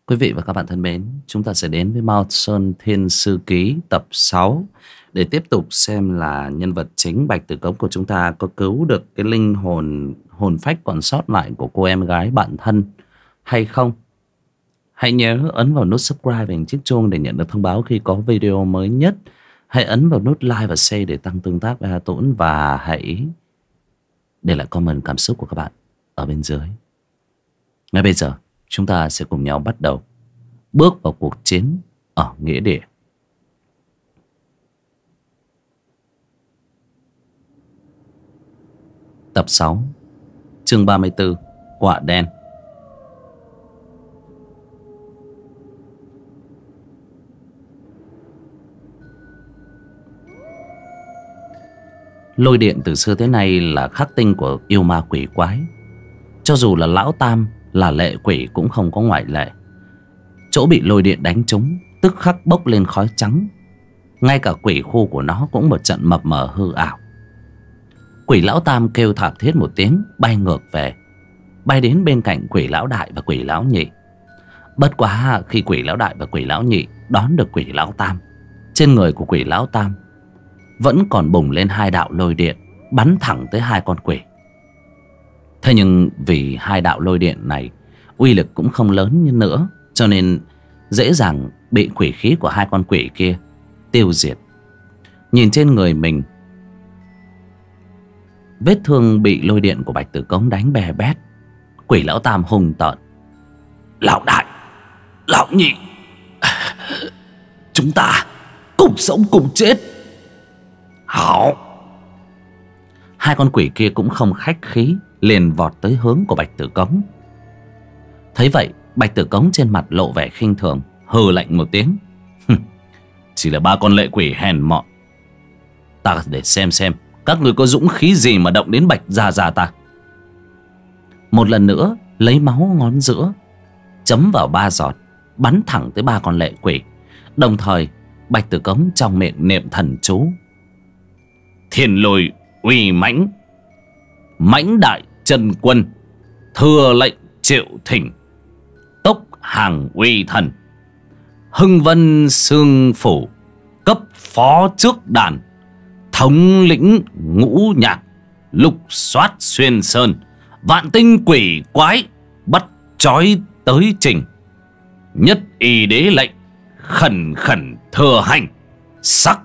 Quý vị và các bạn thân mến, chúng ta sẽ đến với Mao Sơn Thiên Sư Ký tập 6 để tiếp tục xem là nhân vật chính Bạch Tử Cống của chúng ta có cứu được cái linh hồn phách còn sót lại của cô em gái bạn thân hay không. Hãy nhớ ấn vào nút subscribe và chiếc chuông để nhận được thông báo khi có video mới nhất. Hãy ấn vào nút like và share để tăng tương tác với Hà Tũng, và hãy để lại comment cảm xúc của các bạn ở bên dưới. Ngay bây giờ chúng ta sẽ cùng nhau bắt đầu bước vào cuộc chiến ở nghĩa địa. Tập 6, chương 34, Quạ Đen. Lôi điện từ xưa tới nay là khắc tinh của yêu ma quỷ quái. Cho dù là lão Tam là lệ quỷ cũng không có ngoại lệ. Chỗ bị lôi điện đánh trúng tức khắc bốc lên khói trắng. Ngay cả quỷ khu của nó cũng một trận mập mờ hư ảo. Quỷ lão Tam kêu thảm thiết một tiếng, bay ngược về, bay đến bên cạnh quỷ lão Đại và quỷ lão Nhị. Bất quá khi quỷ lão Đại và quỷ lão Nhị đón được quỷ lão Tam, trên người của quỷ lão Tam vẫn còn bùng lên hai đạo lôi điện, bắn thẳng tới hai con quỷ. Thế nhưng vì hai đạo lôi điện này uy lực cũng không lớn như nữa, cho nên dễ dàng bị quỷ khí của hai con quỷ kia tiêu diệt. Nhìn trên người mình, vết thương bị lôi điện của Bạch Tử Cống đánh bè bét, quỷ lão Tam hùng tợn: "Lão Đại, lão Nhị, chúng ta cùng sống cùng chết." "Hảo." Hai con quỷ kia cũng không khách khí, liền vọt tới hướng của Bạch Tử Cống. Thấy vậy, Bạch Tử Cống trên mặt lộ vẻ khinh thường, hừ lạnh một tiếng: "Chỉ là ba con lệ quỷ hèn mọn. Ta để xem các người có dũng khí gì mà động đến Bạch gia gia ta." Một lần nữa lấy máu ngón giữa chấm vào 3 giọt, bắn thẳng tới ba con lệ quỷ. Đồng thời Bạch Tử Cống trong miệng niệm thần chú: "Thiên lôi uy mãnh, mãnh đại chân quân, thừa lệnh triệu thỉnh, tốc hàng uy thần, hưng vân xương phủ, cấp phó trước đàn, thống lĩnh ngũ nhạc, lục soát xuyên sơn, vạn tinh quỷ quái, bắt trói tới trình, nhất y đế lệnh, khẩn khẩn thừa hành, sắc."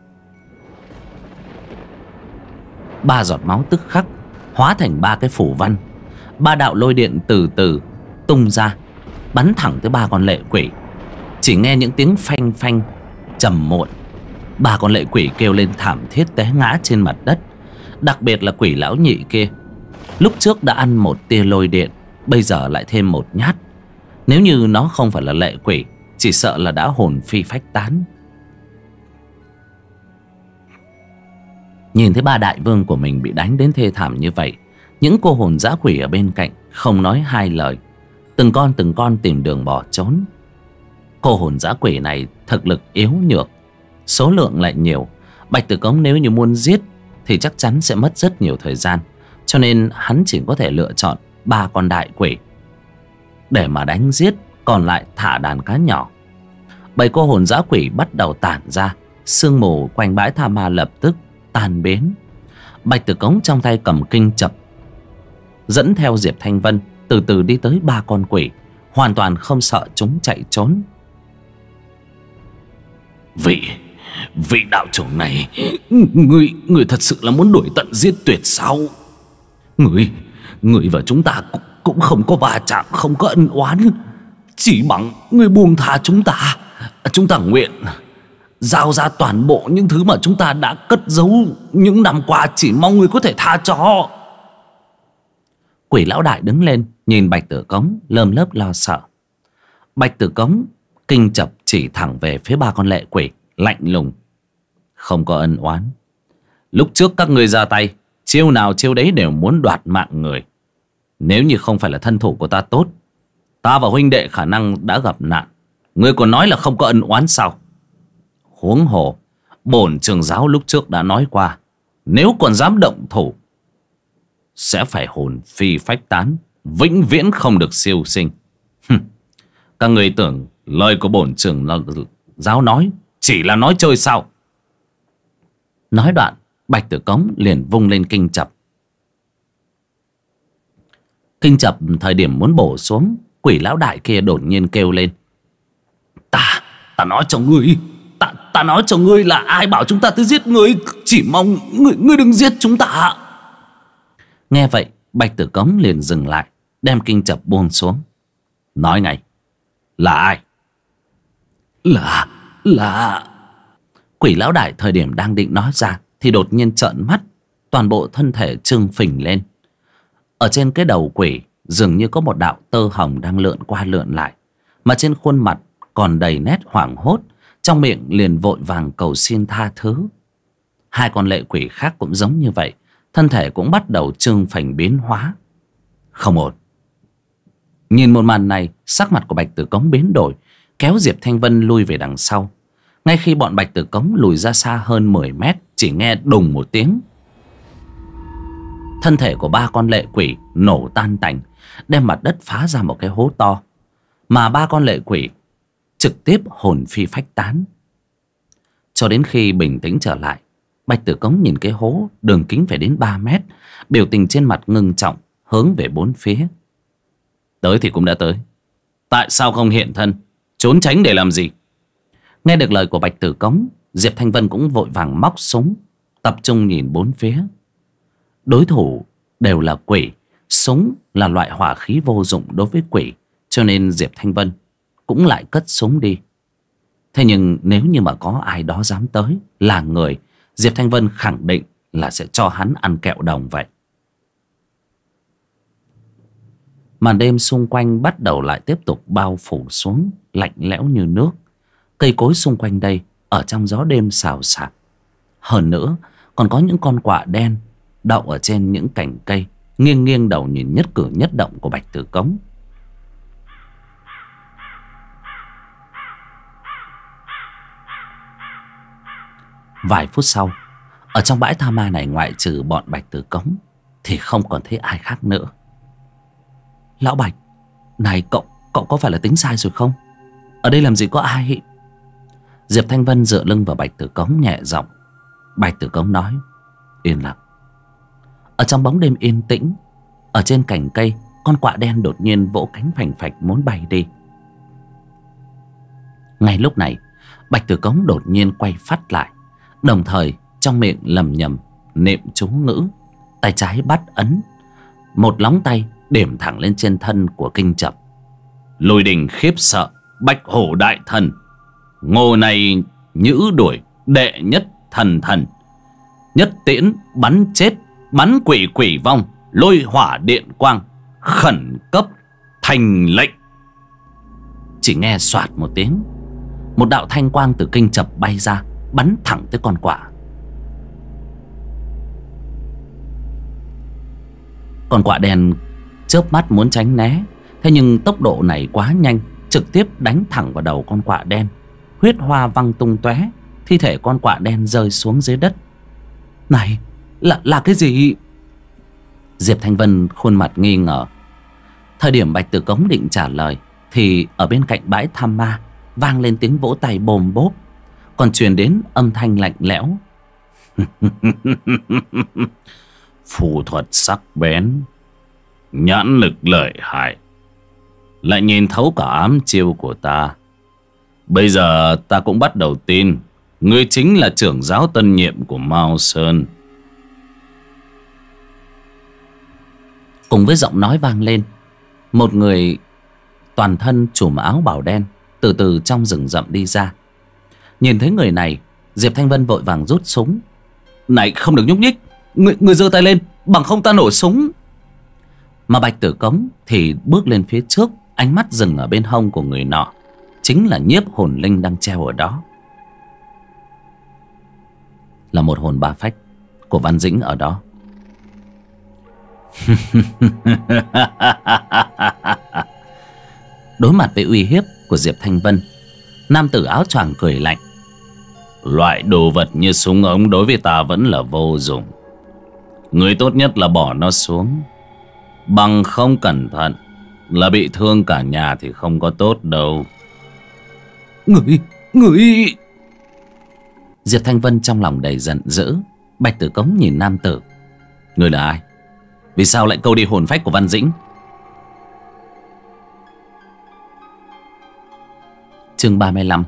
3 giọt máu tức khắc hóa thành 3 cái phủ văn. 3 đạo lôi điện từ từ tung ra, bắn thẳng tới 3 con lệ quỷ. Chỉ nghe những tiếng phanh phanh trầm muộn, 3 con lệ quỷ kêu lên thảm thiết té ngã trên mặt đất. Đặc biệt là quỷ lão Nhị kia, lúc trước đã ăn một tia lôi điện, bây giờ lại thêm một nhát. Nếu như nó không phải là lệ quỷ, chỉ sợ là đã hồn phi phách tán. Nhìn thấy 3 đại vương của mình bị đánh đến thê thảm như vậy, những cô hồn dã quỷ ở bên cạnh không nói hai lời, từng con tìm đường bỏ trốn. Cô hồn dã quỷ này thực lực yếu nhược, số lượng lại nhiều. Bạch Tử Cống nếu như muốn giết thì chắc chắn sẽ mất rất nhiều thời gian, cho nên hắn chỉ có thể lựa chọn 3 con đại quỷ để mà đánh giết, còn lại thả đàn cá nhỏ. 7 cô hồn dã quỷ bắt đầu tản ra, sương mù quanh bãi tha ma lập tức tan biến. Bạch Tử Cống trong tay cầm kinh chập, dẫn theo Diệp Thanh Vân từ từ đi tới 3 con quỷ, hoàn toàn không sợ chúng chạy trốn. Vị đạo trưởng này, người thật sự là muốn đuổi tận giết tuyệt sao? Người và chúng ta cũng không có va chạm, không có ân oán, chỉ bằng người buông tha chúng ta nguyện giao ra toàn bộ những thứ mà chúng ta đã cất giấu những năm qua, chỉ mong người có thể tha cho." Quỷ lão Đại đứng lên nhìn Bạch Tử Cống lơm lớp lo sợ. Bạch Tử Cống kinh chập chỉ thẳng về phía 3 con lệ quỷ, lạnh lùng: "Không có ân oán. Lúc trước các ngươi ra tay, chiêu nào chiêu đấy đều muốn đoạt mạng người. Nếu như không phải là thân thủ của ta tốt, ta và huynh đệ khả năng đã gặp nạn. Ngươi còn nói là không có ân oán sao? Huống hồ bổn trưởng giáo lúc trước đã nói qua, nếu còn dám động thủ sẽ phải hồn phi phách tán, vĩnh viễn không được siêu sinh. Các người tưởng lời của bổn trưởng giáo nói chỉ là nói chơi sao? Nói đoạn, Bạch Tử Cống liền vung lên kinh chập. Kinh chập thời điểm muốn bổ xuống, quỷ lão đại kia đột nhiên kêu lên: Ta nói cho ngươi, ta nói cho ngươi là ai bảo chúng ta tới giết ngươi, chỉ mong ngươi đừng giết chúng ta. Nghe vậy, Bạch Tử Cống liền dừng lại, đem kinh chập buông xuống. Nói ngay, là ai? Là Quỷ lão đại thời điểm đang định nói ra thì đột nhiên trợn mắt, toàn bộ thân thể trưng phình lên. Ở trên cái đầu quỷ dường như có một đạo tơ hồng đang lượn qua lượn lại, mà trên khuôn mặt còn đầy nét hoảng hốt, trong miệng liền vội vàng cầu xin tha thứ. Hai con lệ quỷ khác cũng giống như vậy, thân thể cũng bắt đầu trưng phình biến hóa. Không ổn. Nhìn một màn này, sắc mặt của Bạch Tử Cống biến đổi, kéo Diệp Thanh Vân lui về đằng sau. Ngay khi bọn Bạch Tử Cống lùi ra xa hơn 10 mét, chỉ nghe đùng một tiếng, thân thể của ba con lệ quỷ nổ tan tành, đem mặt đất phá ra một cái hố to, mà ba con lệ quỷ trực tiếp hồn phi phách tán. Cho đến khi bình tĩnh trở lại, Bạch Tử Cống nhìn cái hố đường kính phải đến 3 mét, biểu tình trên mặt ngưng trọng, hướng về bốn phía. Tới thì cũng đã tới, tại sao không hiện thân, trốn tránh để làm gì? Nghe được lời của Bạch Tử Cống, Diệp Thanh Vân cũng vội vàng móc súng, tập trung nhìn bốn phía. Đối thủ đều là quỷ, súng là loại hỏa khí vô dụng đối với quỷ, cho nên Diệp Thanh Vân cũng lại cất súng đi. Thế nhưng nếu như mà có ai đó dám tới là người, Diệp Thanh Vân khẳng định là sẽ cho hắn ăn kẹo đồng vậy. Màn đêm xung quanh bắt đầu lại tiếp tục bao phủ xuống, lạnh lẽo như nước. Cây cối xung quanh đây ở trong gió đêm xào xạc. Hơn nữa còn có những con quạ đen đậu ở trên những cành cây, nghiêng nghiêng đầu nhìn nhất cử nhất động của Bạch Tử Cống. Vài phút sau, ở trong bãi tha ma này, ngoại trừ bọn Bạch Tử Cống thì không còn thấy ai khác nữa. Lão Bạch, này cậu có phải là tính sai rồi không? Ở đây làm gì có ai? Diệp Thanh Vân dựa lưng vào Bạch Tử Cống nhẹ giọng. Bạch Tử Cống nói: Yên lặng. Ở trong bóng đêm yên tĩnh, ở trên cành cây, con quạ đen đột nhiên vỗ cánh phành phạch muốn bay đi. Ngay lúc này, Bạch Tử Cống đột nhiên quay phát lại, đồng thời trong miệng lầm nhầm niệm chú ngữ, tay trái bắt ấn, một lóng tay điểm thẳng lên trên thân của kinh chập. Lôi đình khiếp sợ, bạch hổ đại thần, ngô này nhữ đuổi đệ nhất thần thần, nhất tiễn bắn chết, bắn quỷ quỷ vong, lôi hỏa điện quang, khẩn cấp thành lệnh. Chỉ nghe soạt một tiếng, một đạo thanh quang từ kinh chập bay ra, bắn thẳng tới con quạ. Con quạ đen chớp mắt muốn tránh né, thế nhưng tốc độ này quá nhanh, trực tiếp đánh thẳng vào đầu con quạ đen. Huyết hoa văng tung tóe, thi thể con quạ đen rơi xuống dưới đất. Này, là cái gì? Diệp Thanh Vân khuôn mặt nghi ngờ. Thời điểm Bạch Tử Cống định trả lời thì ở bên cạnh bãi tham ma vang lên tiếng vỗ tay bồm bốp, còn truyền đến âm thanh lạnh lẽo. Phù thuật sắc bén, nhãn lực lợi hại, lại nhìn thấu cả ám chiêu của ta. Bây giờ ta cũng bắt đầu tin ngươi chính là trưởng giáo tân nhiệm của Mao Sơn. Cùng với giọng nói vang lên, một người toàn thân trùm áo bào đen từ từ trong rừng rậm đi ra. Nhìn thấy người này, Diệp Thanh Vân vội vàng rút súng. Này, không được nhúc nhích, người giơ tay lên, bằng không ta nổ súng. Mà Bạch Tử Cống thì bước lên phía trước, ánh mắt dừng ở bên hông của người nọ, chính là nhiếp hồn linh đang treo ở đó. Là một hồn ba phách của Văn Dĩnh ở đó. Đối mặt với uy hiếp của Diệp Thanh Vân, nam tử áo choàng cười lạnh. Loại đồ vật như súng ống đối với ta vẫn là vô dụng. Người tốt nhất là bỏ nó xuống, bằng không cẩn thận là bị thương cả nhà thì không có tốt đâu. Người Diệp Thanh Vân trong lòng đầy giận dữ. Bạch Tử Cống nhìn nam tử. Người là ai? Vì sao lại câu đi hồn phách của Văn Dĩnh? Chương 35.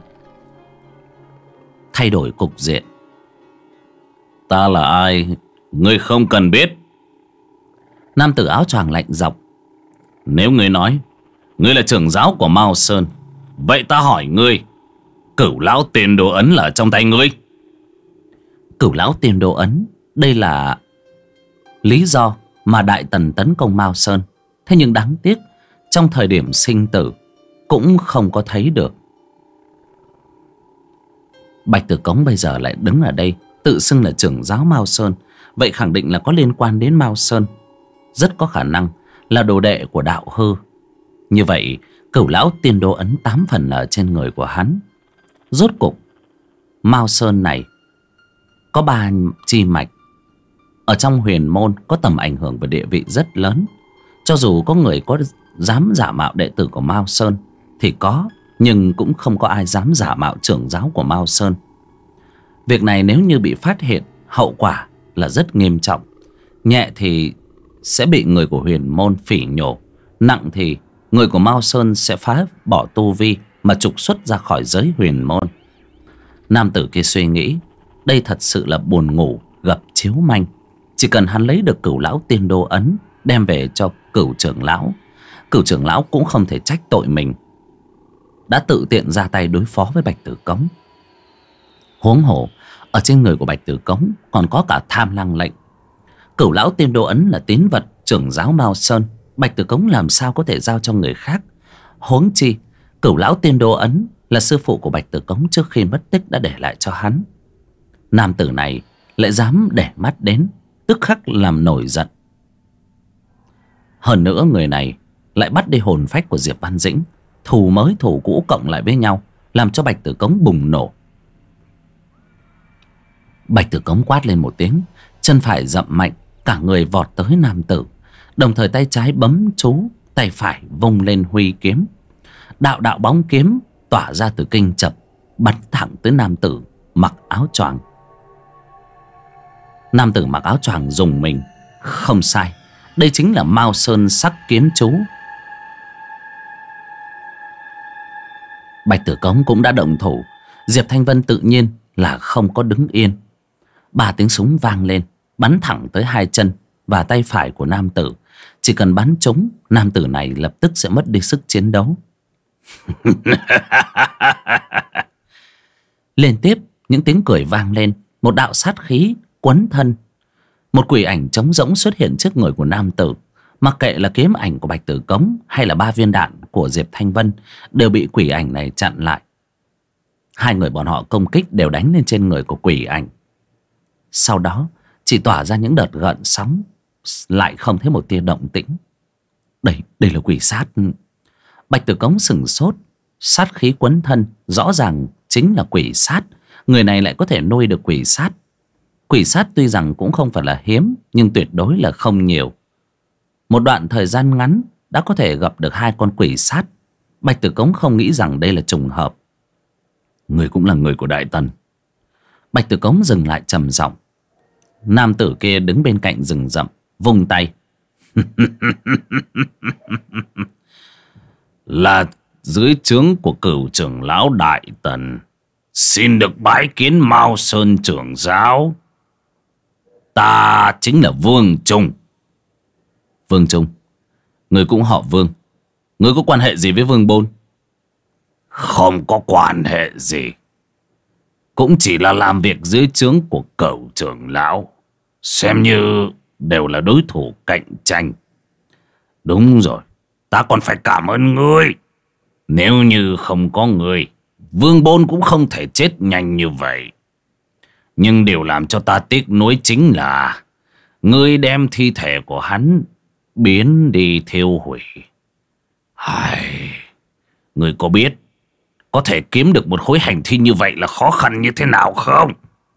Thay đổi cục diện. Ta là ai? Ngươi không cần biết. Nam tử áo choàng lạnh giọng. Nếu ngươi nói ngươi là trưởng giáo của Mao Sơn, vậy ta hỏi ngươi, Cửu Lão Tiền Đồ Ấn là trong tay ngươi? Cửu Lão Tiền Đồ Ấn, đây là lý do mà Đại Tần tấn công Mao Sơn. Thế nhưng đáng tiếc, trong thời điểm sinh tử cũng không có thấy được. Bạch Tử Cống bây giờ lại đứng ở đây, tự xưng là trưởng giáo Mao Sơn. Vậy khẳng định là có liên quan đến Mao Sơn. Rất có khả năng là đồ đệ của đạo hư. Như vậy Cửu Lão Tiên Đồ Ấn 8 phần là ở trên người của hắn. Rốt cục Mao Sơn này có 3 chi mạch. Ở trong huyền môn có tầm ảnh hưởng và địa vị rất lớn. Cho dù có người có dám giả mạo đệ tử của Mao Sơn thì có, nhưng cũng không có ai dám giả mạo trưởng giáo của Mao Sơn. Việc này nếu như bị phát hiện, hậu quả là rất nghiêm trọng. Nhẹ thì sẽ bị người của huyền môn phỉ nhổ, nặng thì người của Mao Sơn sẽ phá bỏ tu vi mà trục xuất ra khỏi giới huyền môn. Nam tử kia suy nghĩ, đây thật sự là buồn ngủ gặp chiếu manh. Chỉ cần hắn lấy được Cửu Lão Tiên Đô Ấn, đem về cho Cửu trưởng lão, Cửu trưởng lão cũng không thể trách tội mình đã tự tiện ra tay đối phó với Bạch Tử Cống. Huống hồ ở trên người của Bạch Tử Cống còn có cả Tham Lăng lệnh. Cửu Lão Tiên Đô Ấn là tín vật trưởng giáo Mao Sơn, Bạch Tử Cống làm sao có thể giao cho người khác. Huống chi Cửu Lão Tiên Đô Ấn là sư phụ của Bạch Tử Cống trước khi mất tích đã để lại cho hắn. Nam tử này lại dám để mắt đến, tức khắc làm nổi giận. Hơn nữa người này lại bắt đi hồn phách của Diệp Văn Dĩnh. Thù mới thù cũ cộng lại với nhau, làm cho Bạch Tử Cống bùng nổ. Bạch Tử Cống quát lên một tiếng, chân phải dậm mạnh, cả người vọt tới nam tử. Đồng thời tay trái bấm chú, tay phải vung lên huy kiếm. Đạo đạo bóng kiếm tỏa ra từ kinh chập, bắn thẳng tới nam tử mặc áo choàng. Nam tử mặc áo choàng rùng mình. Không sai, đây chính là Mao Sơn sắc kiếm chú. Bạch Tử Cống cũng đã động thủ. Diệp Thanh Vân tự nhiên là không có đứng yên. 3 tiếng súng vang lên, bắn thẳng tới 2 chân và tay phải của nam tử. Chỉ cần bắn trúng, nam tử này lập tức sẽ mất đi sức chiến đấu. Liên tiếp những tiếng cười vang lên. Một đạo sát khí quấn thân. Một quỷ ảnh trống rỗng xuất hiện trước người của nam tử. Mặc kệ là kiếm ảnh của Bạch Tử Cống hay là 3 viên đạn của Diệp Thanh Vân đều bị quỷ ảnh này chặn lại. 2 người bọn họ công kích đều đánh lên trên người của quỷ ảnh. Sau đó chỉ tỏa ra những đợt gợn sóng, lại không thấy một tia động tĩnh. Đây là quỷ sát. Bạch Tử Cống sửng sốt. Sát khí quấn thân rõ ràng chính là quỷ sát. Người này lại có thể nuôi được quỷ sát. Quỷ sát tuy rằng cũng không phải là hiếm, nhưng tuyệt đối là không nhiều. Một đoạn thời gian ngắn đã có thể gặp được 2 con quỷ sát. Bạch Tử Cống không nghĩ rằng đây là trùng hợp. Người cũng là người của Đại Tần. Bạch Tử Cống dừng lại trầm giọng. Nam tử kia đứng bên cạnh rừng rậm, vung tay. Là dưới trướng của Cửu trưởng lão Đại Tần, xin được bái kiến Mao Sơn trưởng giáo. Ta chính là Vương Trung. Vương Trung, người cũng họ Vương. Người có quan hệ gì với Vương Bôn? Không có quan hệ gì, cũng chỉ là làm việc dưới trướng của Cửu trưởng lão, xem như đều là đối thủ cạnh tranh. Đúng rồi, ta còn phải cảm ơn ngươi. Nếu như không có ngươi, Vương Bôn cũng không thể chết nhanh như vậy. Nhưng điều làm cho ta tiếc nuối chính là ngươi đem thi thể của hắn biến đi thiêu hủy. Ngươi có biết có thể kiếm được một khối hành thi như vậy là khó khăn như thế nào không?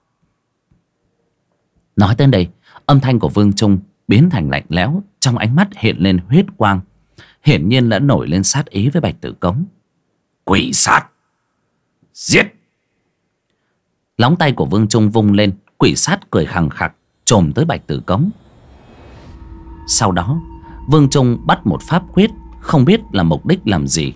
Nói tới đây, âm thanh của Vương Trung biến thành lạnh lẽo, trong ánh mắt hiện lên huyết quang. hiển nhiên đã nổi lên sát ý với Bạch Tử Cống. Quỷ sát, giết! Lóng tay của Vương Trung vung lên, quỷ sát cười khằng khặc chồm tới Bạch Tử Cống. Sau đó Vương Trung bắt một pháp quyết, không biết là mục đích làm gì.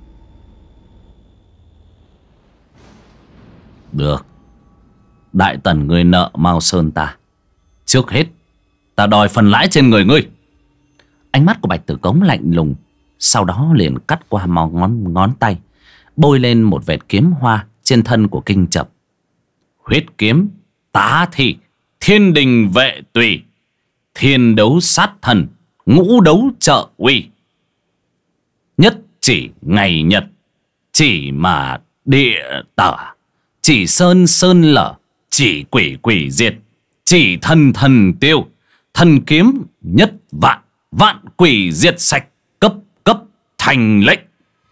Được, Đại Tần ngươi nợ Mao Sơn ta, trước hết ta đòi phần lãi trên người ngươi. Ánh mắt của Bạch Tử Cống lạnh lùng, sau đó liền cắt qua ngón tay, bôi lên một vệt kiếm hoa trên thân của Kinh Chập. Huyết kiếm tá thị, thiên đình vệ tùy, thiên đấu sát thần, ngũ đấu trợ uy. Nhất chỉ ngày nhật, chỉ mà địa tở, chỉ sơn sơn lở, chỉ quỷ quỷ diệt, chỉ thần thần tiêu, thần kiếm nhất vạn, vạn quỷ diệt sạch, cấp cấp thành lệnh.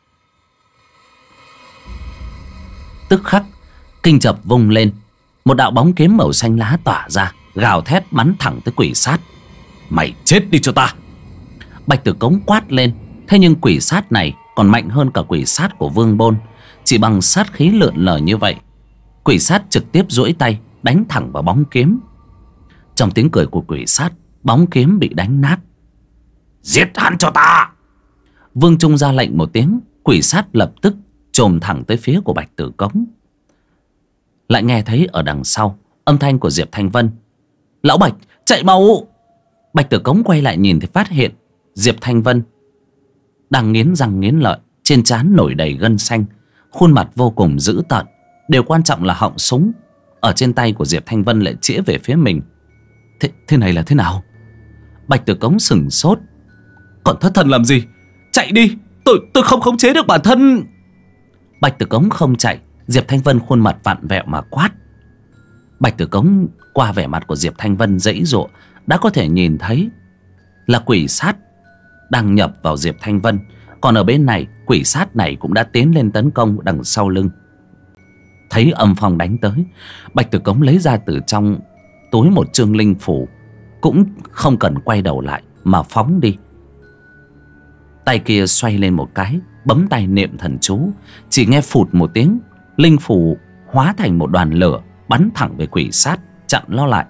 Tức khắc Kinh Chập vung lên, một đạo bóng kiếm màu xanh lá tỏa ra, gào thét bắn thẳng tới quỷ sát. Mày chết đi cho ta! Bạch Tử Cống quát lên. Thế nhưng quỷ sát này còn mạnh hơn cả quỷ sát của Vương Bôn. Chỉ bằng sát khí lượn lờ như vậy, quỷ sát trực tiếp duỗi tay đánh thẳng vào bóng kiếm. Trong tiếng cười của quỷ sát, bóng kiếm bị đánh nát. Giết hắn cho ta! Vương Trung ra lệnh một tiếng, quỷ sát lập tức chồm thẳng tới phía của Bạch Tử Cống. Lại nghe thấy ở đằng sau âm thanh của Diệp Thanh Vân. Lão Bạch, chạy mau! Bạch Tử Cống quay lại nhìn thì phát hiện Diệp Thanh Vân đang nghiến răng nghiến lợi, trên trán nổi đầy gân xanh, khuôn mặt vô cùng dữ tợn. Điều quan trọng là họng súng ở trên tay của Diệp Thanh Vân lại chĩa về phía mình. Thế này là thế nào? Bạch Tử Cống sửng sốt. Còn thất thần làm gì? Chạy đi! Tôi không khống chế được bản thân! Bạch Tử Cống không chạy. Diệp Thanh Vân khuôn mặt vặn vẹo mà quát. Bạch Tử Cống qua vẻ mặt của Diệp Thanh Vân giãy giụa đã có thể nhìn thấy là quỷ sát đang nhập vào Diệp Thanh Vân. Còn ở bên này, quỷ sát này cũng đã tiến lên tấn công đằng sau lưng. Thấy âm phong đánh tới, Bạch Tử Cống lấy ra từ trong túi một chương linh phủ, cũng không cần quay đầu lại mà phóng đi. Tay kia xoay lên một cái, bấm tay niệm thần chú. Chỉ nghe phụt một tiếng, linh phủ hóa thành một đoàn lửa bắn thẳng về quỷ sát, chặn nó lại.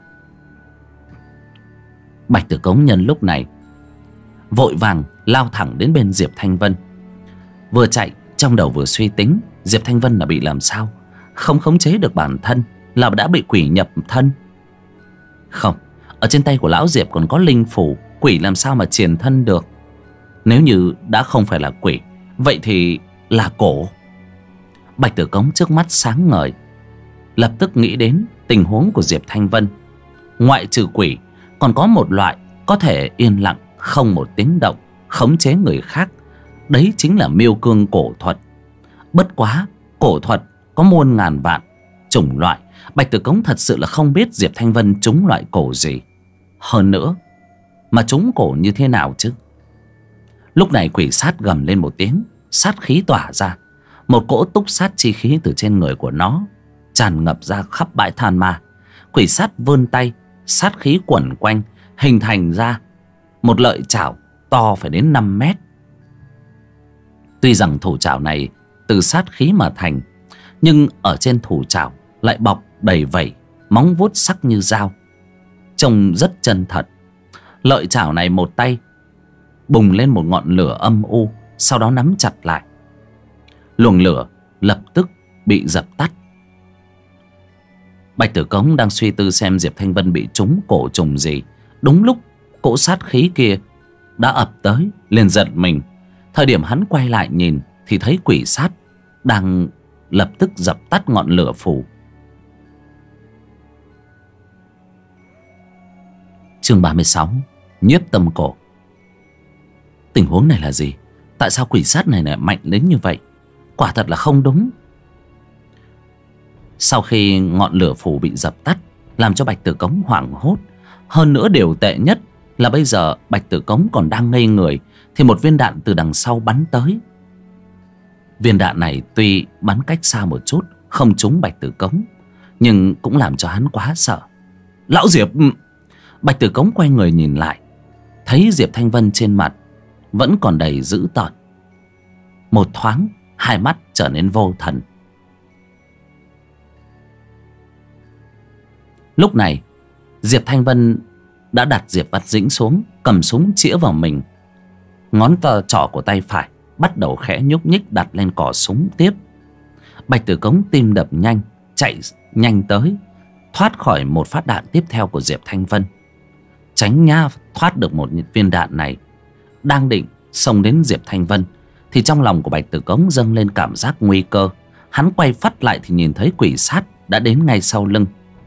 Bạch Tử Cống nhân lúc này vội vàng lao thẳng đến bên Diệp Thanh Vân. Vừa chạy trong đầu vừa suy tính, Diệp Thanh Vân là bị làm sao? Không khống chế được bản thân, là đã bị quỷ nhập thân. Không, ở trên tay của lão Diệp còn có linh phủ, quỷ làm sao mà truyền thân được? Nếu như đã không phải là quỷ, vậy thì là cổ. Bạch Tử Cống trước mắt sáng ngời, lập tức nghĩ đến tình huống của Diệp Thanh Vân. Ngoại trừ quỷ, còn có một loại có thể yên lặng không một tiếng động khống chế người khác, đấy chính là miêu cương cổ thuật. Bất quá cổ thuật có muôn ngàn vạn chủng loại, Bạch Tử Cống thật sự là không biết Diệp Thanh Vân trúng loại cổ gì. Hơn nữa, mà trúng cổ như thế nào chứ? Lúc này quỷ sát gầm lên một tiếng, sát khí tỏa ra. Một cỗ túc sát chi khí từ trên người của nó tràn ngập ra khắp bãi than ma. Quỷ sát vươn tay, sát khí quẩn quanh, hình thành ra một lợi chảo to phải đến 5 mét. Tuy rằng thủ chảo này từ sát khí mà thành, nhưng ở trên thủ chảo lại bọc đầy vảy, móng vuốt sắc như dao, trông rất chân thật. Lợi chảo này một tay bùng lên một ngọn lửa âm u, sau đó nắm chặt lại. Luồng lửa lập tức bị dập tắt. Bạch Tử Cống đang suy tư xem Diệp Thanh Vân bị trúng cổ trùng gì. Đúng lúc cỗ sát khí kia đã ập tới, liền giật mình. Thời điểm hắn quay lại nhìn thì thấy quỷ sát đang lập tức dập tắt ngọn lửa phủ. Chương 36: Nhiếp tâm cổ. Tình huống này là gì? Tại sao quỷ sát này lại mạnh đến như vậy? Quả thật là không đúng. Sau khi ngọn lửa phủ bị dập tắt, làm cho Bạch Tử Cống hoảng hốt. Hơn nữa điều tệ nhất là bây giờ Bạch Tử Cống còn đang ngây người thì một viên đạn từ đằng sau bắn tới. Viên đạn này tuy bắn cách xa một chút, không trúng Bạch Tử Cống, nhưng cũng làm cho hắn quá sợ. Lão Diệp! Bạch Tử Cống quay người nhìn lại, thấy Diệp Thanh Vân trên mặt vẫn còn đầy dữ tợn. Một thoáng hai mắt trở nên vô thần. Lúc này Diệp Thanh Vân đã đặt Diệp Bát Dĩnh xuống, cầm súng chĩa vào mình. Ngón trỏ của tay phải bắt đầu khẽ nhúc nhích đặt lên cò súng tiếp. Bạch Tử Cống tim đập nhanh, chạy nhanh tới, thoát khỏi một phát đạn tiếp theo của Diệp Thanh Vân. Tránh nhá thoát được một viên đạn này, đang định xông đến Diệp Thanh Vân thì trong lòng của Bạch Tử Cống dâng lên cảm giác nguy cơ. Hắn quay phắt lại thì nhìn thấy quỷ sát đã đến ngay sau lưng.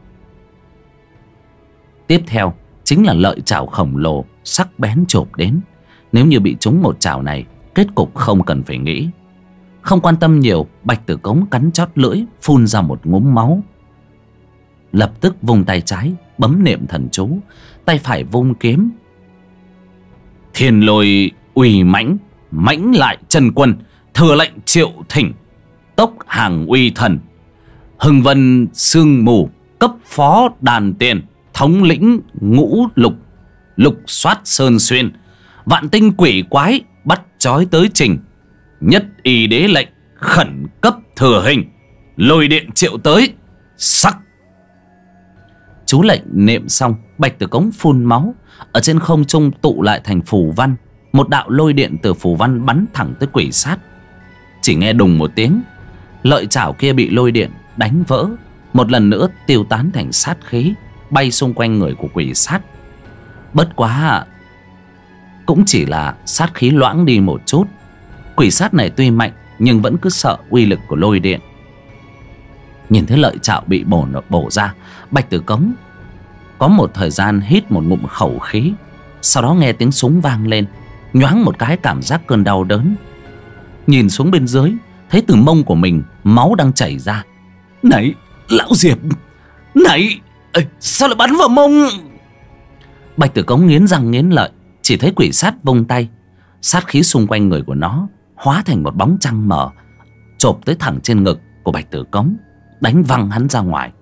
Tiếp theo chính là lợi chảo khổng lồ sắc bén chộp đến. Nếu như bị trúng một chảo này, kết cục không cần phải nghĩ. Không quan tâm nhiều, Bạch Tử Cống cắn chót lưỡi, phun ra một ngụm máu. Lập tức vung tay trái bấm niệm thần chú, tay phải vung kiếm. Thiên lôi uy mãnh, mãnh lại chân quân, thừa lệnh triệu thỉnh, tốc hàng uy thần. Hưng vân sương mù, cấp phó đàn tiền, thống lĩnh ngũ lục, lục soát sơn xuyên. Vạn tinh quỷ quái bắt trói tới trình, nhất y đế lệnh khẩn cấp thừa hình, lôi điện triệu tới sắc. Chú lệnh niệm xong, Bạch Tử Cống phun máu. Ở trên không trung tụ lại thành phù văn. Một đạo lôi điện từ phù văn bắn thẳng tới quỷ sát. Chỉ nghe đùng một tiếng, lợi chảo kia bị lôi điện đánh vỡ, một lần nữa tiêu tán thành sát khí, bay xung quanh người của quỷ sát. Bất quá cũng chỉ là sát khí loãng đi một chút. Quỷ sát này tuy mạnh nhưng vẫn cứ sợ uy lực của lôi điện. Nhìn thấy lợi chảo bị bổ ra, Bạch Tử Cống có một thời gian hít một ngụm khẩu khí. Sau đó nghe tiếng súng vang lên, nhoáng một cái cảm giác cơn đau đớn. Nhìn xuống bên dưới, thấy từ mông của mình máu đang chảy ra. Này lão Diệp, này sao lại bắn vào mông? Bạch Tử Cống nghiến răng nghiến lợi, chỉ thấy quỷ sát vung tay, sát khí xung quanh người của nó hóa thành một bóng trăng mờ, chộp tới thẳng trên ngực của Bạch Tử Cống, đánh văng hắn ra ngoài.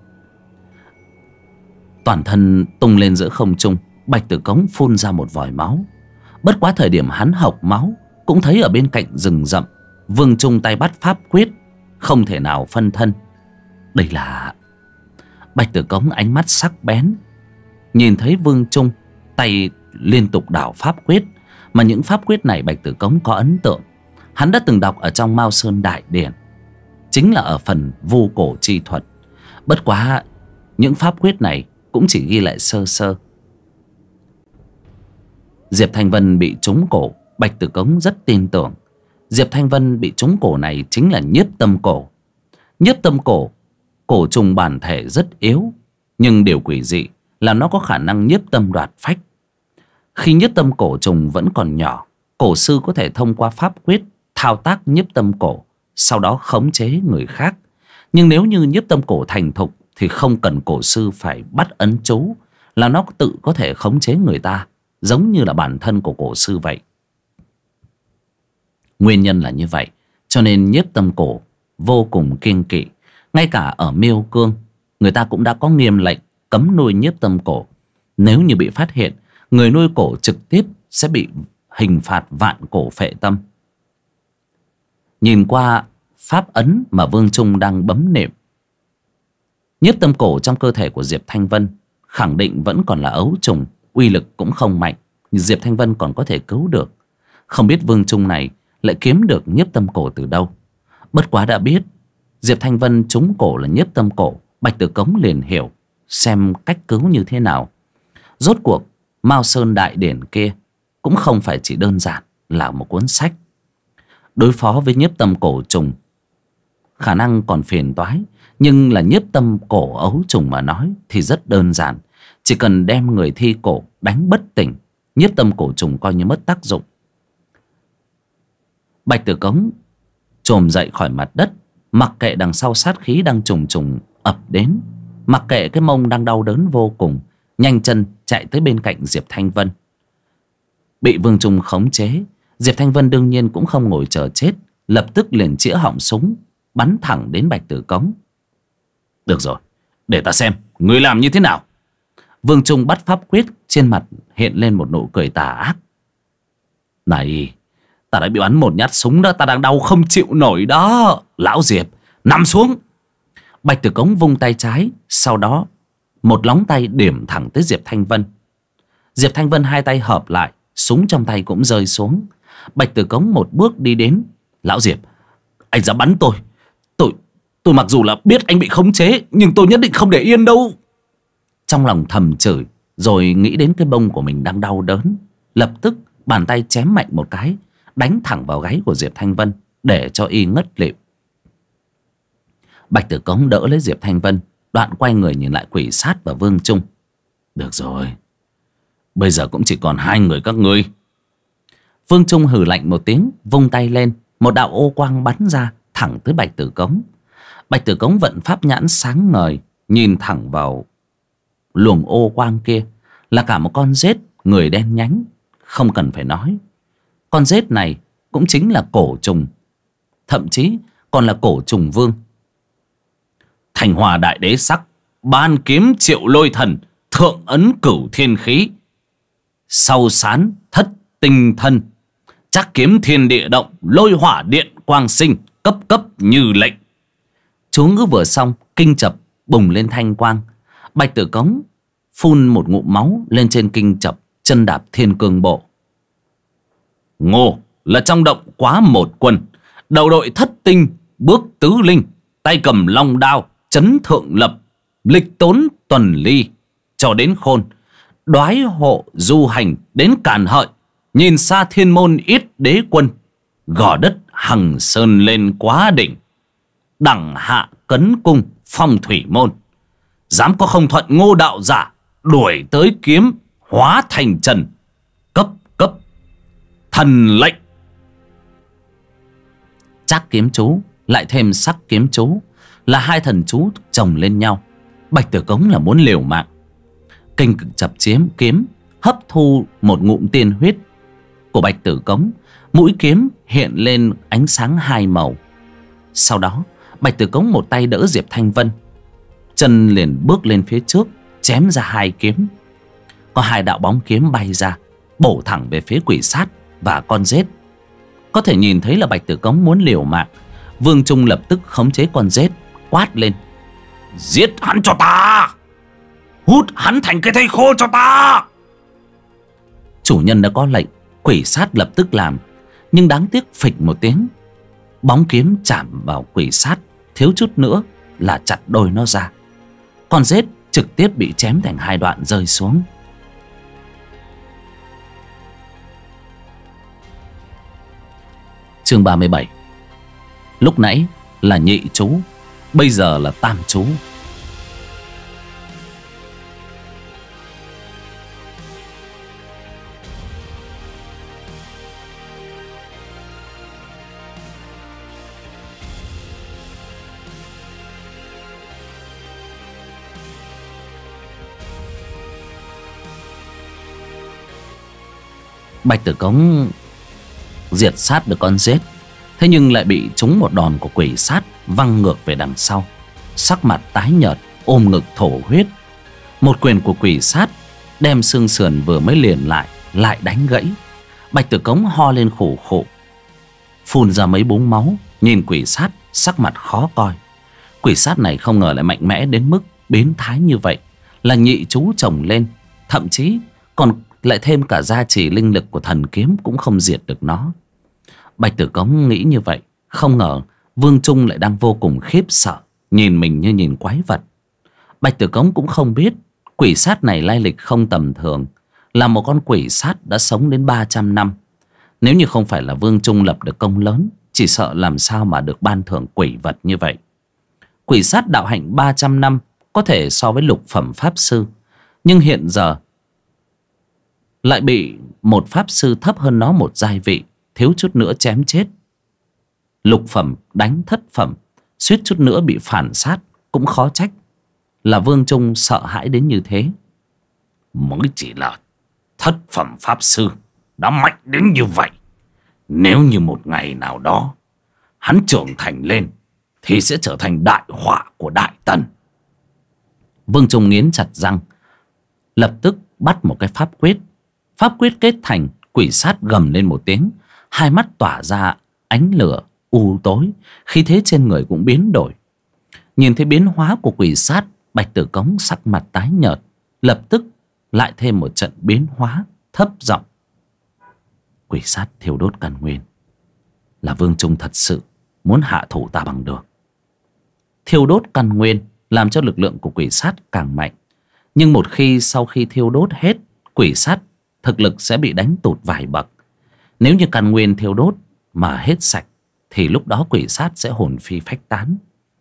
Toàn thân tung lên giữa không trung, Bạch Tử Cống phun ra một vòi máu. Bất quá thời điểm hắn hộc máu, cũng thấy ở bên cạnh rừng rậm Vương Trung tay bắt pháp quyết, không thể nào phân thân. Đây là... Bạch Tử Cống ánh mắt sắc bén, nhìn thấy Vương Trung tay liên tục đảo pháp quyết. Mà những pháp quyết này Bạch Tử Cống có ấn tượng. Hắn đã từng đọc ở trong Mao Sơn Đại Điển, chính là ở phần vu cổ chi thuật. Bất quá những pháp quyết này cũng chỉ ghi lại sơ sơ. Diệp Thanh Vân bị trúng cổ, Bạch Tử Cống rất tin tưởng. Diệp Thanh Vân bị trúng cổ này chính là nhiếp tâm cổ. Nhiếp tâm cổ, cổ trùng bản thể rất yếu, nhưng điều quỷ dị là nó có khả năng nhiếp tâm đoạt phách. Khi nhiếp tâm cổ trùng vẫn còn nhỏ, cổ sư có thể thông qua pháp quyết thao tác nhiếp tâm cổ, sau đó khống chế người khác. Nhưng nếu như nhiếp tâm cổ thành thục thì không cần cổ sư phải bắt ấn chú, là nó tự có thể khống chế người ta, giống như là bản thân của cổ sư vậy. Nguyên nhân là như vậy, cho nên nhiếp tâm cổ vô cùng kiêng kỵ. Ngay cả ở Miêu Cương, người ta cũng đã có nghiêm lệnh cấm nuôi nhiếp tâm cổ. Nếu như bị phát hiện, người nuôi cổ trực tiếp sẽ bị hình phạt vạn cổ phệ tâm. Nhìn qua pháp ấn mà Vương Trung đang bấm niệm, nhiếp tâm cổ trong cơ thể của Diệp Thanh Vân khẳng định vẫn còn là ấu trùng, uy lực cũng không mạnh, Diệp Thanh Vân còn có thể cứu được. Không biết Vương Trung này lại kiếm được nhiếp tâm cổ từ đâu. Bất quá đã biết Diệp Thanh Vân trúng cổ là nhiếp tâm cổ, Bạch Tử Cống liền hiểu xem cách cứu như thế nào. Rốt cuộc Mao Sơn Đại Điển kia cũng không phải chỉ đơn giản là một cuốn sách. Đối phó với nhiếp tâm cổ trùng khả năng còn phiền toái, nhưng là nhiếp tâm cổ ấu trùng mà nói thì rất đơn giản. Chỉ cần đem người thi cổ đánh bất tỉnh, nhiếp tâm cổ trùng coi như mất tác dụng. Bạch Tử Cống chồm dậy khỏi mặt đất, mặc kệ đằng sau sát khí đang trùng trùng ập đến, mặc kệ cái mông đang đau đớn vô cùng, nhanh chân chạy tới bên cạnh Diệp Thanh Vân. Bị Vương Trung khống chế, Diệp Thanh Vân đương nhiên cũng không ngồi chờ chết, lập tức liền chĩa họng súng bắn thẳng đến Bạch Tử Cống. Được rồi, để ta xem người làm như thế nào. Vương Trung bắt pháp quyết, trên mặt hiện lên một nụ cười tà ác. Này, Ta đã bị bắn một nhát súng đó. Ta đang đau không chịu nổi đó. Lão Diệp, nằm xuống. Bạch Tử Cống vung tay trái, sau đó một lóng tay điểm thẳng tới Diệp Thanh Vân. Diệp Thanh Vân hai tay hợp lại, súng trong tay cũng rơi xuống. Bạch Tử Cống một bước đi đến. Lão Diệp, anh dám bắn tôi. Tôi mặc dù là biết anh bị khống chế, nhưng tôi nhất định không để yên đâu. Trong lòng thầm chửi, rồi nghĩ đến cái bông của mình đang đau đớn, lập tức bàn tay chém mạnh một cái, đánh thẳng vào gáy của Diệp Thanh Vân, để cho y ngất lịm. Bạch Tử Cống đỡ lấy Diệp Thanh Vân, đoạn quay người nhìn lại Quỷ Sát và Vương Trung. Được rồi, bây giờ cũng chỉ còn hai người các ngươi. Vương Trung hừ lạnh một tiếng, vung tay lên, một đạo ô quang bắn ra thẳng tới Bạch Tử Cống. Bạch Tử Cống vận pháp nhãn sáng ngời, nhìn thẳng vào luồng ô quang kia là cả một con rết người đen nhánh. Không cần phải nói, con rết này cũng chính là cổ trùng, thậm chí còn là cổ trùng vương. Thành Hòa Đại Đế Sắc, ban kiếm triệu lôi thần, thượng ấn cửu thiên khí, sau sán thất tinh thân, chắc kiếm thiên địa động, lôi hỏa điện quang sinh, cấp cấp như lệnh. Chú ngữ vừa xong, kinh chập bùng lên thanh quang. Bạch Tử Cống phun một ngụm máu lên trên kinh chập, chân đạp thiên cương bộ. Ngô là trong động quá một quân, đầu đội thất tinh, bước tứ linh, tay cầm long đao, chấn thượng lập, lịch tốn tuần ly, cho đến khôn, đoái hộ du hành đến Càn Hợi, nhìn xa thiên môn ít đế quân, gò đất hằng sơn lên quá đỉnh, đẳng hạ cấn cung phong thủy môn. Dám có không thuận Ngô đạo giả, đuổi tới kiếm hóa thành trần, cấp cấp thần lệnh. Trác kiếm chú lại thêm sắc kiếm chú, là hai thần chú chồng lên nhau. Bạch Tử Cống là muốn liều mạng. Kinh cực chập chiếm kiếm hấp thu một ngụm tiên huyết của Bạch Tử Cống, mũi kiếm hiện lên ánh sáng hai màu. Sau đó Bạch Tử Cống một tay đỡ Diệp Thanh Vân, chân liền bước lên phía trước, chém ra hai kiếm. Có hai đạo bóng kiếm bay ra, bổ thẳng về phía Quỷ Sát và con rết. Có thể nhìn thấy là Bạch Tử Cống muốn liều mạng. Vương Trung lập tức khống chế con rết, quát lên: giết hắn cho ta, hút hắn thành cái thây khô cho ta. Chủ nhân đã có lệnh, Quỷ Sát lập tức làm. Nhưng đáng tiếc phịch một tiếng, bóng kiếm chạm vào Quỷ Sát, thiếu chút nữa là chặt đôi nó ra. Con rết trực tiếp bị chém thành hai đoạn rơi xuống. Chương 37. Lúc nãy là nhị chú, bây giờ là tam chú. Bạch Tử Cống diệt sát được con rết, thế nhưng lại bị trúng một đòn của Quỷ Sát, văng ngược về đằng sau, sắc mặt tái nhợt, ôm ngực thổ huyết. Một quyền của Quỷ Sát đem xương sườn vừa mới liền lại đánh gãy. Bạch Tử Cống ho lên khủ khụ, phun ra mấy búng máu, nhìn Quỷ Sát sắc mặt khó coi. Quỷ Sát này không ngờ lại mạnh mẽ đến mức biến thái như vậy, là nhị chú chồng lên, thậm chí còn lại thêm cả gia trì linh lực của thần kiếm cũng không diệt được nó. Bạch Tử Cống nghĩ như vậy, không ngờ Vương Trung lại đang vô cùng khiếp sợ, nhìn mình như nhìn quái vật. Bạch Tử Cống cũng không biết Quỷ Sát này lai lịch không tầm thường, là một con quỷ sát đã sống đến 300 năm. Nếu như không phải là Vương Trung lập được công lớn, chỉ sợ làm sao mà được ban thưởng quỷ vật như vậy. Quỷ sát đạo hạnh 300 năm có thể so với lục phẩm pháp sư, nhưng hiện giờ lại bị một pháp sư thấp hơn nó một giai vị thiếu chút nữa chém chết. Lục phẩm đánh thất phẩm, suýt chút nữa bị phản sát, cũng khó trách là Vương Trung sợ hãi đến như thế. Mới chỉ là thất phẩm pháp sư đã mạnh đến như vậy, nếu như một ngày nào đó hắn trưởng thành lên thì sẽ trở thành đại họa của Đại Tần. Vương Trung nghiến chặt răng, lập tức bắt một cái pháp quyết. Pháp quyết kết thành, quỷ sát gầm lên một tiếng, Hai mắt tỏa ra ánh lửa u tối, khí thế trên người cũng biến đổi. Nhìn thấy biến hóa của quỷ sát, Bạch Tử Cống sắc mặt tái nhợt, lập tức lại thêm một trận biến hóa, thấp giọng: quỷ sát thiêu đốt căn nguyên, là Vương Trung thật sự muốn hạ thủ ta bằng được. Thiêu đốt căn nguyên làm cho lực lượng của quỷ sát càng mạnh, nhưng một khi sau khi thiêu đốt hết, quỷ sát thực lực sẽ bị đánh tụt vài bậc. Nếu như căn nguyên thiêu đốt mà hết sạch thì lúc đó quỷ sát sẽ hồn phi phách tán.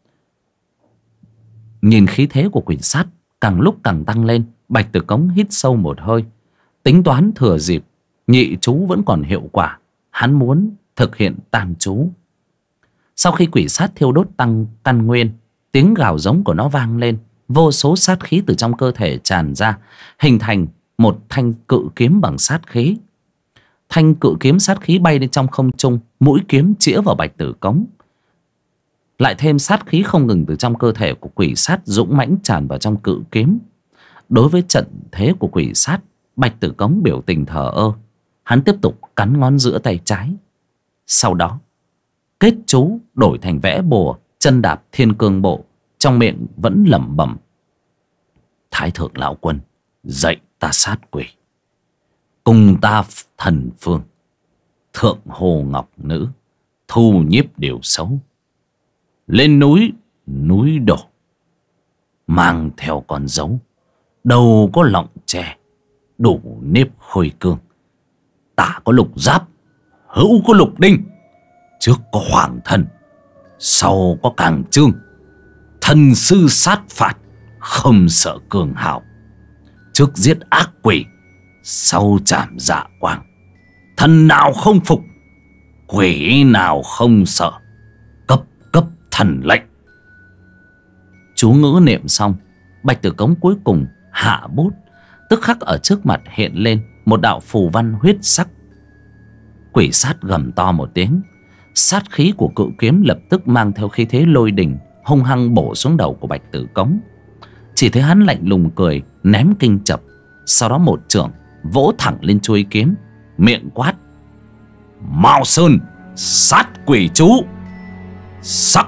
Nhìn khí thế của quỷ sát càng lúc càng tăng lên, Bạch Tử Cống hít sâu một hơi, tính toán thừa dịp nhị chú vẫn còn hiệu quả, hắn muốn thực hiện tam chú. Sau khi quỷ sát thiêu đốt tăng căn nguyên, tiếng gào giống của nó vang lên, vô số sát khí từ trong cơ thể tràn ra, hình thành một thanh cự kiếm bằng sát khí. Thanh cự kiếm sát khí bay lên trong không trung, mũi kiếm chĩa vào Bạch Tử Cống. Lại thêm sát khí không ngừng từ trong cơ thể của quỷ sát dũng mãnh tràn vào trong cự kiếm. Đối với trận thế của quỷ sát, Bạch Tử Cống biểu tình thờ ơ. Hắn tiếp tục cắn ngón giữa tay trái, sau đó kết chú đổi thành vẽ bùa chân đạp thiên cương bộ, trong miệng vẫn lẩm bẩm: Thái thượng lão quân dạy ta sát quỷ, cùng ta thần phương, thượng hồ ngọc nữ, thu nhiếp điều xấu. Lên núi, núi đổ, mang theo con dấu, đầu có lọng tre, đủ nếp khôi cương. Tả có lục giáp, hữu có lục đinh, trước có hoàng thần, sau có càng trương. Thần sư sát phạt, không sợ cường hào. Trước giết ác quỷ, sau chạm dạ quang. Thần nào không phục, quỷ nào không sợ. Cấp cấp thần lệnh. Chú ngữ niệm xong, Bạch Tử Cống cuối cùng hạ bút. Tức khắc ở trước mặt hiện lên một đạo phù văn huyết sắc. Quỷ sát gầm to một tiếng, sát khí của cự kiếm lập tức mang theo khí thế lôi đình, hung hăng bổ xuống đầu của Bạch Tử Cống. Chỉ thấy hắn lạnh lùng cười, ném kinh chập, sau đó một chưởng vỗ thẳng lên chuôi kiếm, miệng quát: Mao Sơn sát quỷ chú. Sắc.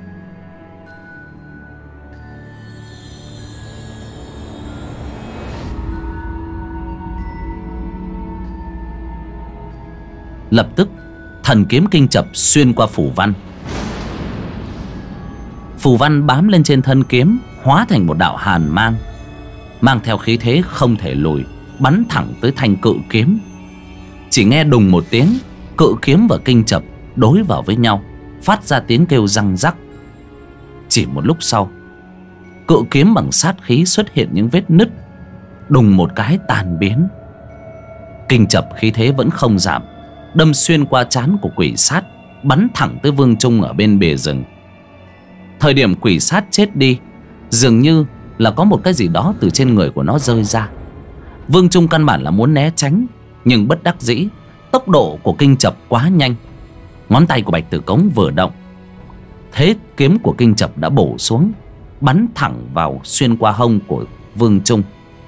Lập tức thần kiếm kinh chập xuyên qua phù văn. Phù văn bám lên trên thân kiếm, hóa thành một đạo hàn mang, mang theo khí thế không thể lùi, bắn thẳng tới thanh cự kiếm. Chỉ nghe đùng một tiếng, cự kiếm và kinh chập đối vào với nhau, phát ra tiếng kêu răng rắc. Chỉ một lúc sau, cự kiếm bằng sát khí xuất hiện những vết nứt, đùng một cái tan biến. Kinh chập khí thế vẫn không giảm, đâm xuyên qua trán của quỷ sát, bắn thẳng tới Vương Trung ở bên bìa rừng. Thời điểm quỷ sát chết đi, dường như là có một cái gì đó từ trên người của nó rơi ra. Vương Trung căn bản là muốn né tránh, nhưng bất đắc dĩ, tốc độ của kinh chập quá nhanh. Ngón tay của Bạch Tử Cống vừa động, thế kiếm của kinh chập đã bổ xuống, bắn thẳng vào xuyên qua hông của Vương Trung.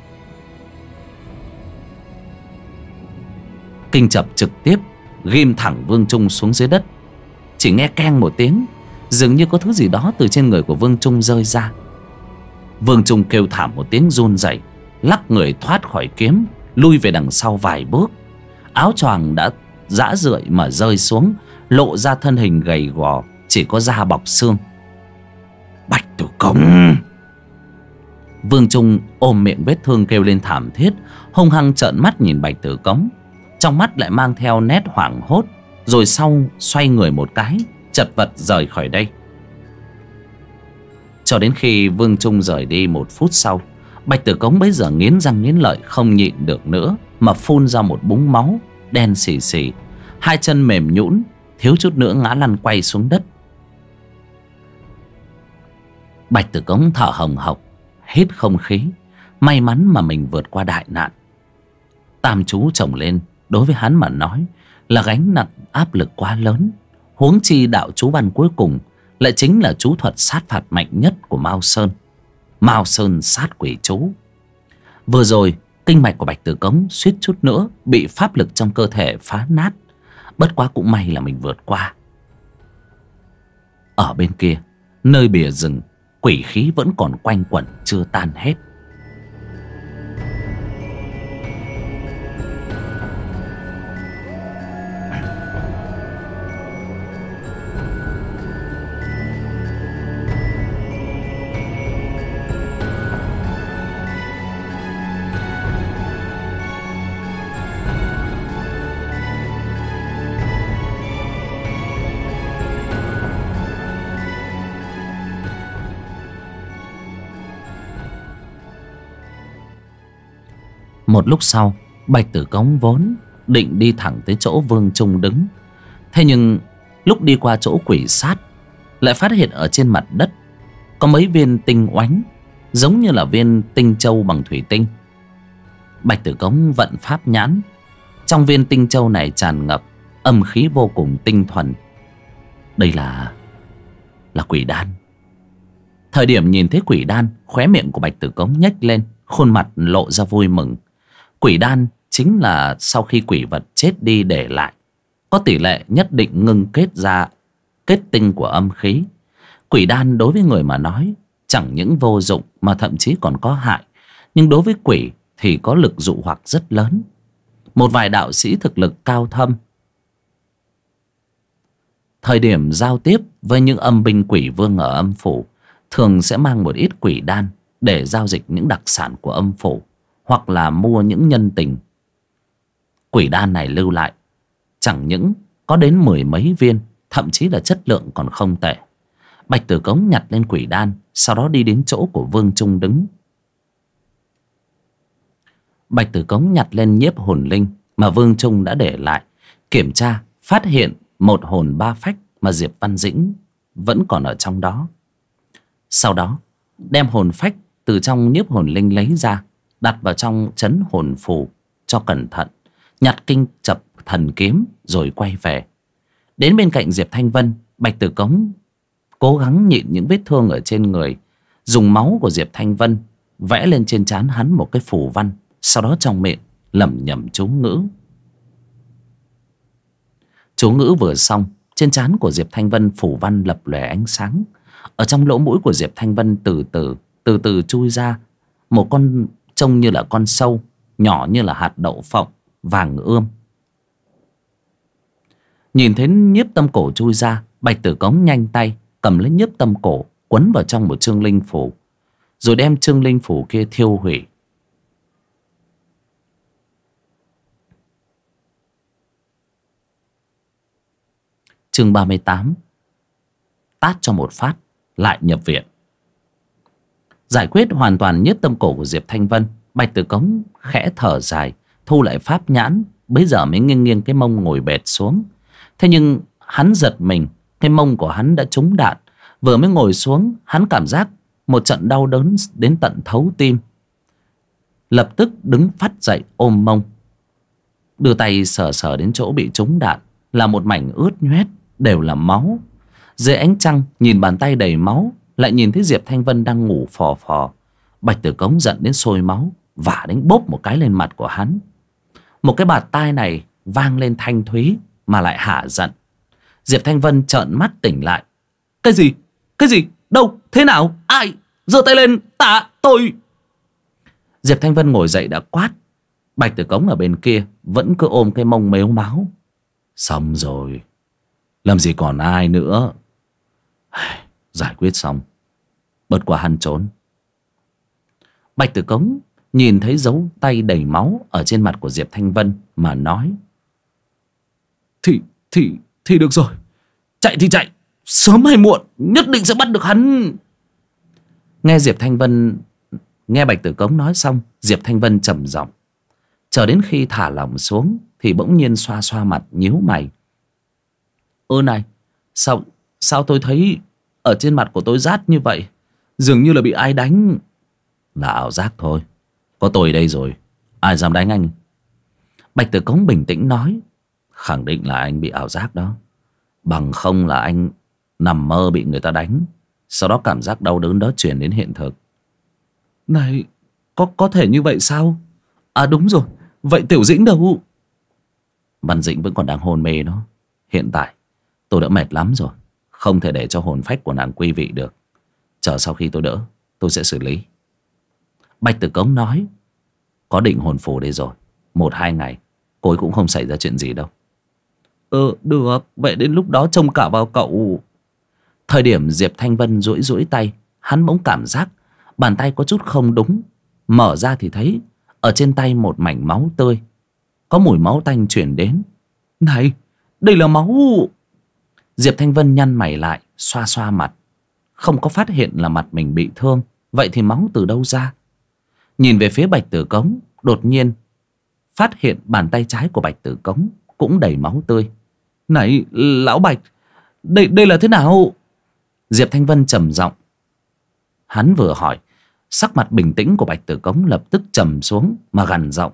Kinh chập trực tiếp ghim thẳng Vương Trung xuống dưới đất. Chỉ nghe keng một tiếng, dường như có thứ gì đó từ trên người của Vương Trung rơi ra. Vương Trung kêu thảm một tiếng run rẩy, lắc người thoát khỏi kiếm, lui về đằng sau vài bước. Áo choàng đã rã rượi mà rơi xuống, lộ ra thân hình gầy gò, chỉ có da bọc xương. Bạch Tử Cống! Vương Trung ôm miệng vết thương kêu lên thảm thiết, hung hăng trợn mắt nhìn Bạch Tử Cống, trong mắt lại mang theo nét hoảng hốt, rồi sau xoay người một cái, chật vật rời khỏi đây. Cho đến khi Vương Trung rời đi 1 phút sau, Bạch Tử Cống bấy giờ nghiến răng nghiến lợi không nhịn được nữa, mà phun ra một búng máu đen xì xì, hai chân mềm nhũn, thiếu chút nữa ngã lăn quay xuống đất. Bạch Tử Cống thở hồng hộc, hít không khí, may mắn mà mình vượt qua đại nạn. Tam chú chồng lên đối với hắn mà nói là gánh nặng áp lực quá lớn, huống chi đạo chú văn cuối cùng lại chính là chú thuật sát phạt mạnh nhất của Mao Sơn, Mao Sơn sát quỷ chú. Vừa rồi kinh mạch của Bạch Tử Cống suýt chút nữa bị pháp lực trong cơ thể phá nát, Bất quá cũng may là mình vượt qua. Ở bên kia, nơi bìa rừng, quỷ khí vẫn còn quanh quẩn chưa tan hết. Một lúc sau, Bạch Tử Cống vốn định đi thẳng tới chỗ Vương Trung đứng. Thế nhưng lúc đi qua chỗ quỷ sát, lại phát hiện ở trên mặt đất có mấy viên tinh oánh, giống như là viên tinh châu bằng thủy tinh. Bạch Tử Cống vận pháp nhãn, trong viên tinh châu này tràn ngập âm khí vô cùng tinh thuần. Đây là quỷ đan. Thời điểm nhìn thấy quỷ đan, khóe miệng của Bạch Tử Cống nhếch lên, khuôn mặt lộ ra vui mừng. Quỷ đan chính là sau khi quỷ vật chết đi để lại, có tỷ lệ nhất định ngưng kết ra kết tinh của âm khí. Quỷ đan đối với người mà nói chẳng những vô dụng mà thậm chí còn có hại, nhưng đối với quỷ thì có lực dụ hoặc rất lớn. Một vài đạo sĩ thực lực cao thâm, thời điểm giao tiếp với những âm binh quỷ vương ở âm phủ, thường sẽ mang một ít quỷ đan để giao dịch những đặc sản của âm phủ, hoặc là mua những nhân tình. Quỷ đan này lưu lại chẳng những có đến 10 mấy viên, thậm chí là chất lượng còn không tệ. Bạch Tử Cống nhặt lên quỷ đan, sau đó đi đến chỗ của Vương Trung đứng. Bạch Tử Cống nhặt lên nhiếp hồn linh mà Vương Trung đã để lại, kiểm tra phát hiện một hồn 3 phách mà Diệp Văn Dĩnh vẫn còn ở trong đó. Sau đó đem hồn phách từ trong nhiếp hồn linh lấy ra, đặt vào trong trấn hồn phù cho cẩn thận, nhặt kinh chập thần kiếm rồi quay về. Đến bên cạnh Diệp Thanh Vân, Bạch Tử Cống cố gắng nhịn những vết thương ở trên người, dùng máu của Diệp Thanh Vân vẽ lên trên trán hắn một cái phù văn, sau đó trong miệng lẩm nhẩm chú ngữ. Chú ngữ vừa xong, trên trán của Diệp Thanh Vân phù văn lập lòe ánh sáng. Ở trong lỗ mũi của Diệp Thanh Vân từ từ chui ra một con trông như là con sâu, nhỏ như là hạt đậu phộng, vàng ươm. Nhìn thấy nhiếp tâm cổ chui ra, Bạch Tử Cống nhanh tay cầm lấy nhiếp tâm cổ, quấn vào trong một chương linh phủ, rồi đem chương linh phủ kia thiêu hủy. Chương 38. Tát cho một phát lại nhập viện. Giải quyết hoàn toàn nhiếp tâm cổ của Diệp Thanh Vân, Bạch Tử Cống khẽ thở dài, thu lại pháp nhãn, bấy giờ mới nghiêng nghiêng cái mông ngồi bệt xuống. Thế nhưng hắn giật mình, cái mông của hắn đã trúng đạn. Vừa mới ngồi xuống, hắn cảm giác một trận đau đớn đến tận thấu tim. Lập tức đứng phắt dậy ôm mông, đưa tay sờ sờ đến chỗ bị trúng đạn, là một mảnh ướt nhoét, đều là máu. Dưới ánh trăng nhìn bàn tay đầy máu, lại nhìn thấy Diệp Thanh Vân đang ngủ phò phò. Bạch Tử Cống giận đến sôi máu, vả đánh bốp một cái lên mặt của hắn. Một cái bạt tai này vang lên thanh thúy mà lại hả giận. Diệp Thanh Vân trợn mắt tỉnh lại. Cái gì? Cái gì? Đâu? Thế nào? Ai? Giơ tay lên! Tạ! Tôi! Diệp Thanh Vân ngồi dậy đã quát. Bạch Tử Cống ở bên kia vẫn cứ ôm cái mông mếu máu. Xong rồi, làm gì còn ai nữa. Giải quyết xong, bớt qua hắn trốn. Bạch Tử Cống nhìn thấy dấu tay đầy máu ở trên mặt của Diệp Thanh Vân mà nói. Thì được rồi. Chạy thì chạy, sớm hay muộn nhất định sẽ bắt được hắn. Nghe Bạch Tử Cống nói xong, Diệp Thanh Vân trầm giọng. Chờ đến khi thả lỏng xuống thì bỗng nhiên xoa xoa mặt, nhíu mày. Ơ này, sao tôi thấy ở trên mặt của tôi rát như vậy, dường như là bị ai đánh. Là ảo giác thôi, có tôi đây rồi, ai dám đánh anh. Bạch Tử Cống bình tĩnh nói. Khẳng định là anh bị ảo giác đó, bằng không là anh nằm mơ bị người ta đánh, sau đó cảm giác đau đớn đó chuyển đến hiện thực. Này, có thể như vậy sao? À đúng rồi, vậy Tiểu Dĩnh đâu? Văn Dĩnh vẫn còn đang hôn mê đó, Hiện tại tôi đã mệt lắm rồi, không thể để cho hồn phách của nàng quy vị được. Chờ sau khi tôi đỡ, tôi sẽ xử lý. Bạch Tử Cống nói. Có định hồn phù đây rồi, 1-2 ngày cô ấy cũng không xảy ra chuyện gì đâu. Được, vậy đến lúc đó trông cả vào cậu. Thời điểm Diệp Thanh Vân duỗi duỗi tay, hắn bỗng cảm giác bàn tay có chút không đúng. Mở ra thì thấy ở trên tay một mảnh máu tươi, có mùi máu tanh chuyển đến. Này, đây là máu. Diệp Thanh Vân nhăn mày lại, xoa xoa mặt, không có phát hiện là mặt mình bị thương. Vậy thì máu từ đâu ra? Nhìn về phía Bạch Tử Cống, đột nhiên phát hiện bàn tay trái của Bạch Tử Cống cũng đầy máu tươi. Này lão Bạch, đây là thế nào? Diệp Thanh Vân trầm giọng. Hắn vừa hỏi, sắc mặt bình tĩnh của Bạch Tử Cống lập tức trầm xuống mà gằn giọng.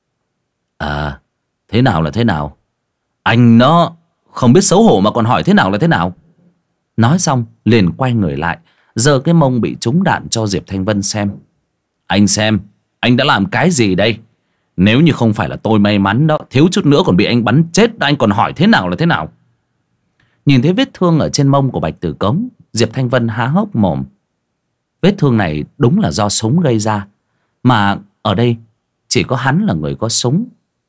Thế nào là thế nào? Anh nó không biết xấu hổ mà còn hỏi thế nào là thế nào? Nói xong liền quay người lại, giơ cái mông bị trúng đạn cho Diệp Thanh Vân xem. Anh xem, anh đã làm cái gì đây? Nếu như không phải là tôi may mắn đó, thiếu chút nữa còn bị anh bắn chết, anh còn hỏi thế nào là thế nào? Nhìn thấy vết thương ở trên mông của Bạch Tử Cống, Diệp Thanh Vân há hốc mồm. Vết thương này đúng là do súng gây ra, mà ở đây chỉ có hắn là người có súng.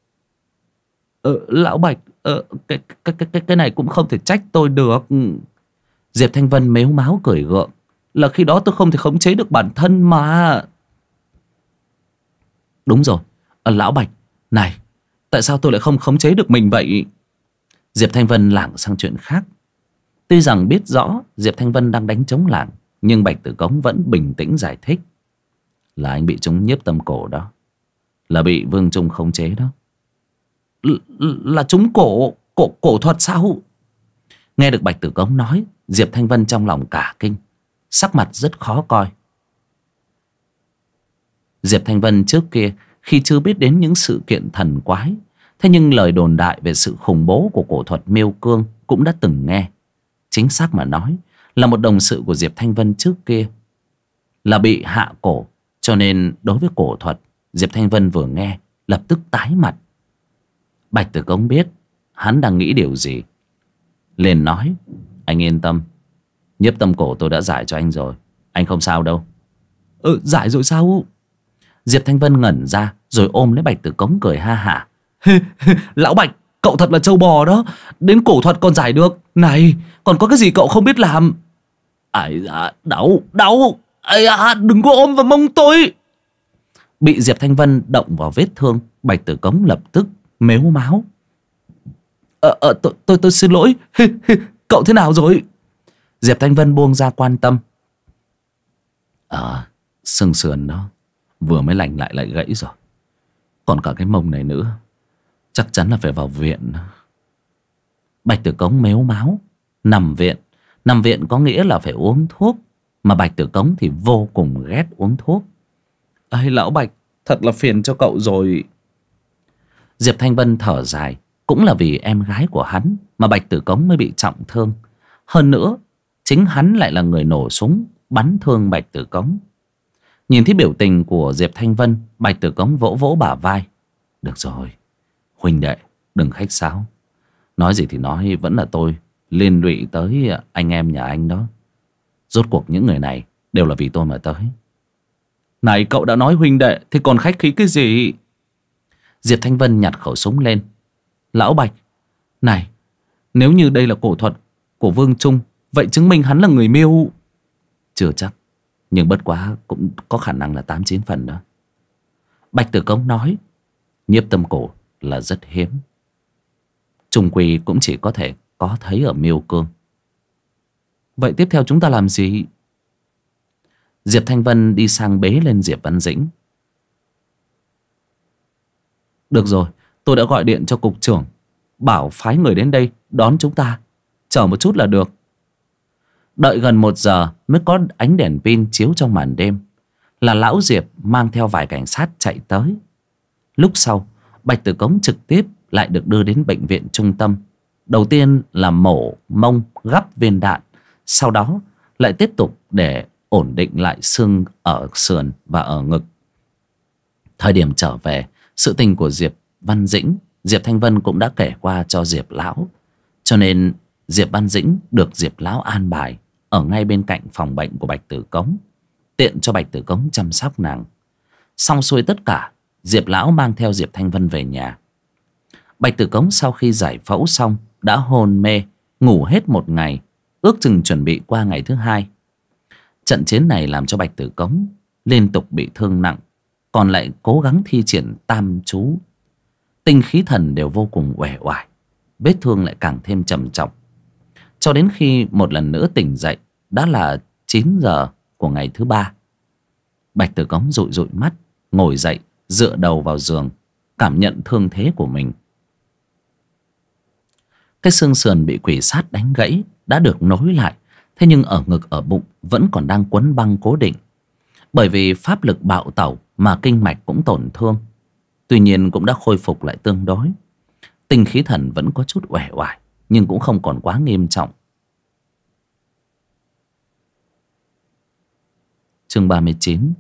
Lão Bạch, cái này cũng không thể trách tôi được. Diệp Thanh Vân mếu máo cười gượng. Là khi đó tôi không thể khống chế được bản thân mà. Đúng rồi, lão Bạch, này, tại sao tôi lại không khống chế được mình vậy? Diệp Thanh Vân lảng sang chuyện khác. Tuy rằng biết rõ Diệp Thanh Vân đang đánh chống lảng, nhưng Bạch Tử Cống vẫn bình tĩnh giải thích. Là anh bị trúng nhiếp tâm cổ đó, là bị Vương Trung khống chế đó. Là trúng cổ thuật sao? Nghe được Bạch Tử Cống nói, Diệp Thanh Vân trong lòng cả kinh, sắc mặt rất khó coi. Diệp Thanh Vân trước kia khi chưa biết đến những sự kiện thần quái, thế nhưng lời đồn đại về sự khủng bố của cổ thuật Miêu Cương cũng đã từng nghe. Chính xác mà nói là một đồng sự của Diệp Thanh Vân trước kia là bị hạ cổ, cho nên đối với cổ thuật, Diệp Thanh Vân vừa nghe lập tức tái mặt. Bạch Tử Cống biết hắn đang nghĩ điều gì, liền nói. Anh yên tâm, nhiếp tâm cổ tôi đã giải cho anh rồi, anh không sao đâu. Giải rồi sao? Diệp Thanh Vân ngẩn ra rồi ôm lấy Bạch Tử Cống cười ha hả. Lão Bạch, cậu thật là trâu bò đó, đến cổ thuật còn giải được. Này, còn có cái gì cậu không biết làm? Ai da, đau. Ai da, đừng có ôm vào mông tôi. Bị Diệp Thanh Vân động vào vết thương, Bạch Tử Cống lập tức mếu máo. Tôi xin lỗi. Cậu thế nào rồi? Diệp Thanh Vân buông ra quan tâm. Xương sườn đó vừa mới lành lại gãy rồi, còn cả cái mông này nữa, chắc chắn là phải vào viện. Bạch Tử Cống mếu máo. Nằm viện có nghĩa là phải uống thuốc, mà Bạch Tử Cống thì vô cùng ghét uống thuốc. Ây lão Bạch, thật là phiền cho cậu rồi. Diệp Thanh Vân thở dài. Cũng là vì em gái của hắn mà Bạch Tử Cống mới bị trọng thương. Hơn nữa, chính hắn lại là người nổ súng bắn thương Bạch Tử Cống. Nhìn thấy biểu tình của Diệp Thanh Vân, Bạch Tử Cống vỗ vỗ bả vai. Được rồi, huynh đệ, đừng khách sáo. Nói gì thì nói, vẫn là tôi liên lụy tới anh em nhà anh đó. Rốt cuộc những người này đều là vì tôi mà tới. Này, cậu đã nói huynh đệ thì còn khách khí cái gì? Diệp Thanh Vân nhặt khẩu súng lên. Lão Bạch, này, nếu như đây là cổ thuật của Vương Trung, vậy chứng minh hắn là người Miêu. Chưa chắc, nhưng bất quá cũng có khả năng là 8-9 phần đó. Bạch Tử Cống nói. Nhiếp tâm cổ là rất hiếm, chung quy cũng chỉ có thể có thấy ở Miêu Cương. Vậy tiếp theo chúng ta làm gì? Diệp Thanh Vân đi sang bế lên Diệp Văn Dĩnh. Được rồi, tôi đã gọi điện cho cục trưởng, bảo phái người đến đây đón chúng ta. Chờ một chút là được. Đợi gần 1 giờ mới có ánh đèn pin chiếu trong màn đêm, là lão Diệp mang theo vài cảnh sát chạy tới. Lúc sau, Bạch Tử Cống trực tiếp lại được đưa đến bệnh viện trung tâm. Đầu tiên là mổ mông gắp viên đạn, sau đó lại tiếp tục để ổn định lại xương ở sườn và ở ngực. Thời điểm trở về, sự tình của Diệp Văn Dĩnh, Diệp Thanh Vân cũng đã kể qua cho Diệp lão, Cho nên Diệp Văn Dĩnh được Diệp lão an bài ở ngay bên cạnh phòng bệnh của Bạch Tử Cống, tiện cho Bạch Tử Cống chăm sóc nàng. Xong xuôi tất cả, Diệp lão mang theo Diệp Thanh Vân về nhà. Bạch Tử Cống sau khi giải phẫu xong đã hôn mê, ngủ hết một ngày, ước chừng chuẩn bị qua ngày thứ hai. Trận chiến này làm cho Bạch Tử Cống liên tục bị thương nặng, còn lại cố gắng thi triển tam chú. Tinh khí thần đều vô cùng uể oải, vết thương lại càng thêm trầm trọng. Cho đến khi một lần nữa tỉnh dậy, đã là 9 giờ của ngày thứ ba. Bạch Tử Cống dụi dụi mắt, ngồi dậy, dựa đầu vào giường, cảm nhận thương thế của mình. Cái xương sườn bị quỷ sát đánh gãy đã được nối lại, thế nhưng ở ngực ở bụng vẫn còn đang quấn băng cố định. Bởi vì pháp lực bạo tẩu mà kinh mạch cũng tổn thương, tuy nhiên cũng đã khôi phục lại tương đối. Tinh khí thần vẫn có chút uể oải, nhưng cũng không còn quá nghiêm trọng. Chương 39.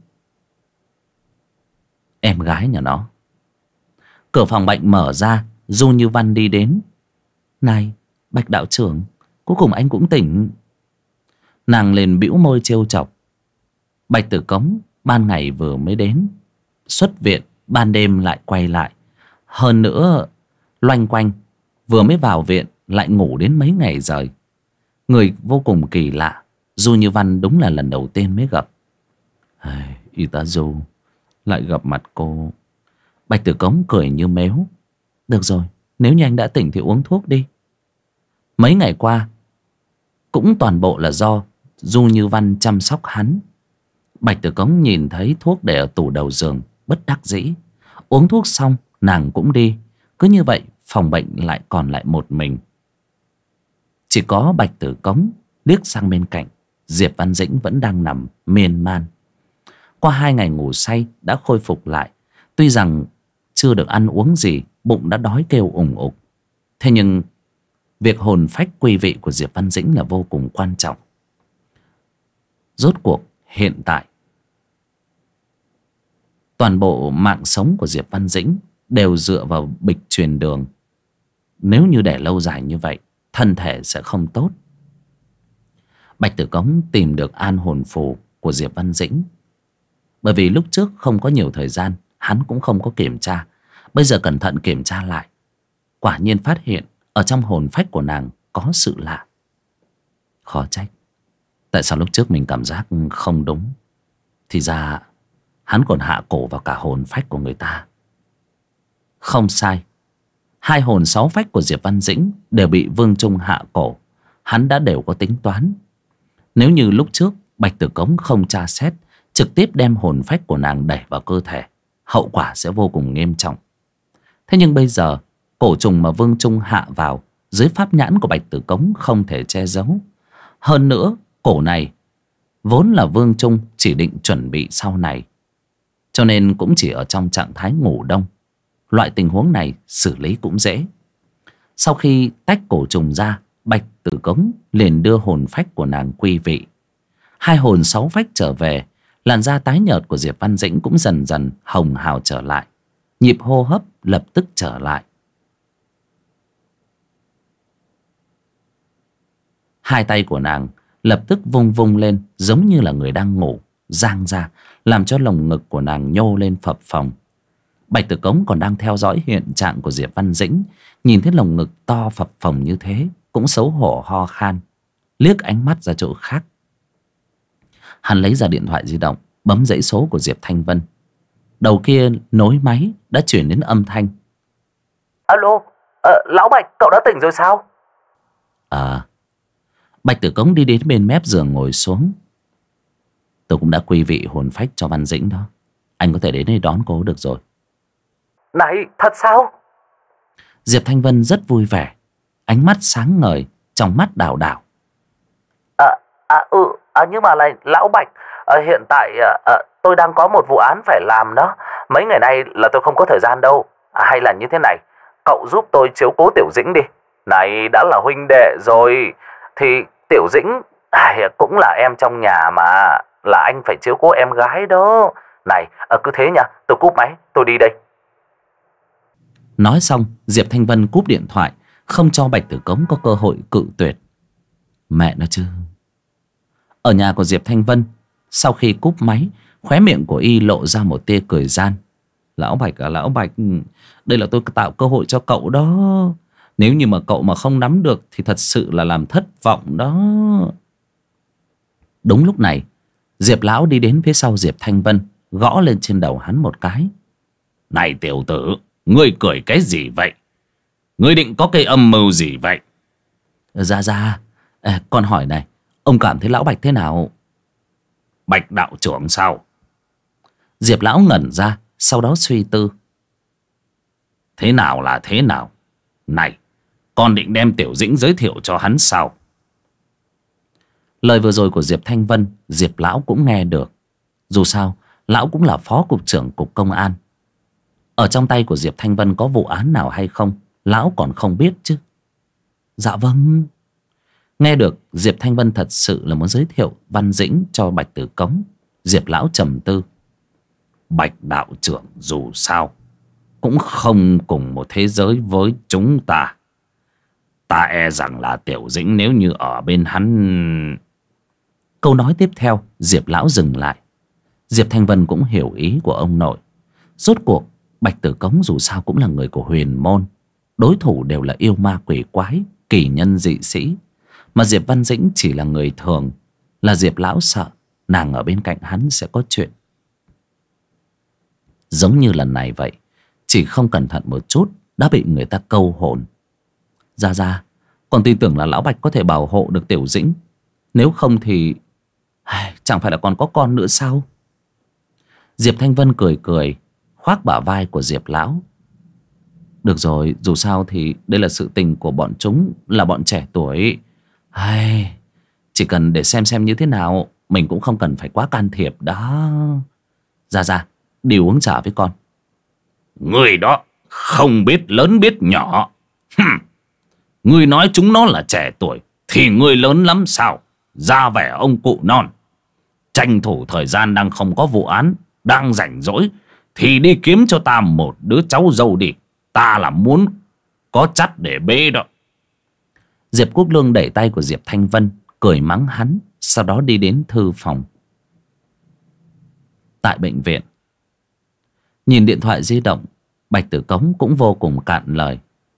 Em gái nhà nó. Cửa phòng bệnh mở ra, Du Như Văn đi đến. Này, Bạch đạo trưởng, cuối cùng anh cũng tỉnh. Nàng liền bĩu môi trêu chọc. Bạch Tử Cống ban ngày vừa mới đến, xuất viện ban đêm lại quay lại. Hơn nữa loanh quanh, vừa mới vào viện lại ngủ đến mấy ngày rồi. Người vô cùng kỳ lạ, Du Như Văn đúng là lần đầu tiên mới gặp. Y tá Du, lại gặp mặt cô. Bạch Tử Cống cười như mếu. Được rồi, nếu như anh đã tỉnh thì uống thuốc đi. Mấy ngày qua cũng toàn bộ là do Du Như Văn chăm sóc hắn. Bạch Tử Cống nhìn thấy thuốc để ở tủ đầu giường, bất đắc dĩ. Uống thuốc xong nàng cũng đi. Cứ như vậy phòng bệnh lại còn lại một mình. Chỉ có Bạch Tử Cống liếc sang bên cạnh, Diệp Văn Dĩnh vẫn đang nằm miên man. Qua 2 ngày ngủ say đã khôi phục lại. Tuy rằng chưa được ăn uống gì, bụng đã đói kêu ủng ục. Thế nhưng việc hồn phách quy vị của Diệp Văn Dĩnh là vô cùng quan trọng. Rốt cuộc hiện tại toàn bộ mạng sống của Diệp Văn Dĩnh đều dựa vào bịch truyền đường. Nếu như để lâu dài như vậy, thân thể sẽ không tốt. Bạch Tử Cống tìm được an hồn phù của Diệp Văn Dĩnh. Bởi vì lúc trước không có nhiều thời gian, hắn cũng không có kiểm tra. Bây giờ cẩn thận kiểm tra lại, quả nhiên phát hiện ở trong hồn phách của nàng có sự lạ. Khó trách tại sao lúc trước mình cảm giác không đúng. Thì ra hắn còn hạ cổ vào cả hồn phách của người ta. Không sai, 2 hồn 6 phách của Diệp Văn Dĩnh đều bị Vương Trung hạ cổ. Hắn đã đều có tính toán. Nếu như lúc trước Bạch Tử Cống không tra xét, trực tiếp đem hồn phách của nàng đẩy vào cơ thể, hậu quả sẽ vô cùng nghiêm trọng. Thế nhưng bây giờ cổ trùng mà Vương Trung hạ vào dưới pháp nhãn của Bạch Tử Cống không thể che giấu. Hơn nữa cổ này vốn là Vương Trung chỉ định chuẩn bị sau này, cho nên cũng chỉ ở trong trạng thái ngủ đông. Loại tình huống này xử lý cũng dễ. Sau khi tách cổ trùng ra, Bạch Tử Cống liền đưa hồn phách của nàng quy vị. 2 hồn 6 phách trở về. Làn da tái nhợt của Diệp Văn Dĩnh cũng dần dần hồng hào trở lại. Nhịp hô hấp lập tức trở lại. 2 tay của nàng lập tức vung vung lên, giống như là người đang ngủ, giang ra, làm cho lồng ngực của nàng nhô lên phập phồng. Bạch Tử Cống còn đang theo dõi hiện trạng của Diệp Văn Dĩnh, nhìn thấy lồng ngực to phập phồng như thế, cũng xấu hổ ho khan, liếc ánh mắt ra chỗ khác. Hắn lấy ra điện thoại di động, bấm dãy số của Diệp Thanh Vân. Đầu kia nối máy đã chuyển đến âm thanh. Alo, Lão Bạch, cậu đã tỉnh rồi sao? Bạch Tử Cống đi đến bên mép giường ngồi xuống. Tôi cũng đã quy vị hồn phách cho Văn Dĩnh đó. Anh có thể đến đây đón cô được rồi. Này, thật sao? Diệp Thanh Vân rất vui vẻ, ánh mắt sáng ngời, trong mắt đảo đảo. Nhưng mà này, Lão Bạch, hiện tại tôi đang có một vụ án phải làm đó. Mấy ngày nay là tôi không có thời gian đâu. Hay là như thế này, cậu giúp tôi chiếu cố Tiểu Dĩnh đi. Này, đã là huynh đệ rồi thì Tiểu Dĩnh cũng là em trong nhà mà, là anh phải chiếu cố em gái đó. Này, cứ thế nha, tôi cúp máy, tôi đi đây. Nói xong, Diệp Thanh Vân cúp điện thoại, không cho Bạch Tử Cống có cơ hội cự tuyệt. Mẹ nó chứ. Ở nhà của Diệp Thanh Vân, sau khi cúp máy, khóe miệng của y lộ ra một tia cười gian. Lão Bạch à, Lão Bạch, đây là tôi tạo cơ hội cho cậu đó. Nếu như mà cậu mà không nắm được thì thật sự là làm thất vọng đó. Đúng lúc này, Diệp lão đi đến phía sau Diệp Thanh Vân, gõ lên trên đầu hắn một cái. Này tiểu tử, ngươi cười cái gì vậy? Ngươi định có cái âm mưu gì vậy? Dạ, con hỏi này, ông cảm thấy Lão Bạch thế nào? Bạch đạo trưởng sao? Diệp lão ngẩn ra, sau đó suy tư. Thế nào là thế nào? Này, con định đem Tiểu Dĩnh giới thiệu cho hắn sao? Lời vừa rồi của Diệp Thanh Vân, Diệp lão cũng nghe được. Dù sao, lão cũng là phó cục trưởng cục công an. Ở trong tay của Diệp Thanh Vân có vụ án nào hay không, lão còn không biết chứ. Dạ vâng. Nghe được Diệp Thanh Vân thật sự là muốn giới thiệu Văn Dĩnh cho Bạch Tử Cống, Diệp lão trầm tư. Bạch đạo trưởng dù sao cũng không cùng một thế giới với chúng ta. Ta e rằng là Tiểu Dĩnh nếu như ở bên hắn... Câu nói tiếp theo Diệp lão dừng lại. Diệp Thanh Vân cũng hiểu ý của ông nội. Rốt cuộc Bạch Tử Cống dù sao cũng là người của huyền môn, đối thủ đều là yêu ma quỷ quái, kỳ nhân dị sĩ. Mà Diệp Văn Dĩnh chỉ là người thường, là Diệp lão sợ nàng ở bên cạnh hắn sẽ có chuyện. Giống như lần này vậy, chỉ không cẩn thận một chút đã bị người ta câu hồn. Ra còn tin tưởng là Lão Bạch có thể bảo hộ được Tiểu Dĩnh. Nếu không thì chẳng phải là còn có con nữa sao? Diệp Thanh Vân cười cười, khoác bả vai của Diệp lão. Được rồi, dù sao thì đây là sự tình của bọn chúng, là bọn trẻ tuổi. Chỉ cần để xem như thế nào, mình cũng không cần phải quá can thiệp đó. Ra đi uống trà với con. Người đó không biết lớn biết nhỏ. Ngươi nói chúng nó là trẻ tuổi thì ngươi lớn lắm sao? Ra vẻ ông cụ non. Tranh thủ thời gian đang không có vụ án, đang rảnh rỗi thì đi kiếm cho ta một đứa cháu dâu đi. Ta là muốn có chắt để bê đó. Diệp Quốc Lương đẩy tay của Diệp Thanh Vân, cười mắng hắn, sau đó đi đến thư phòng. Tại bệnh viện, nhìn điện thoại di động, Bạch Tử Cống cũng vô cùng cạn lời.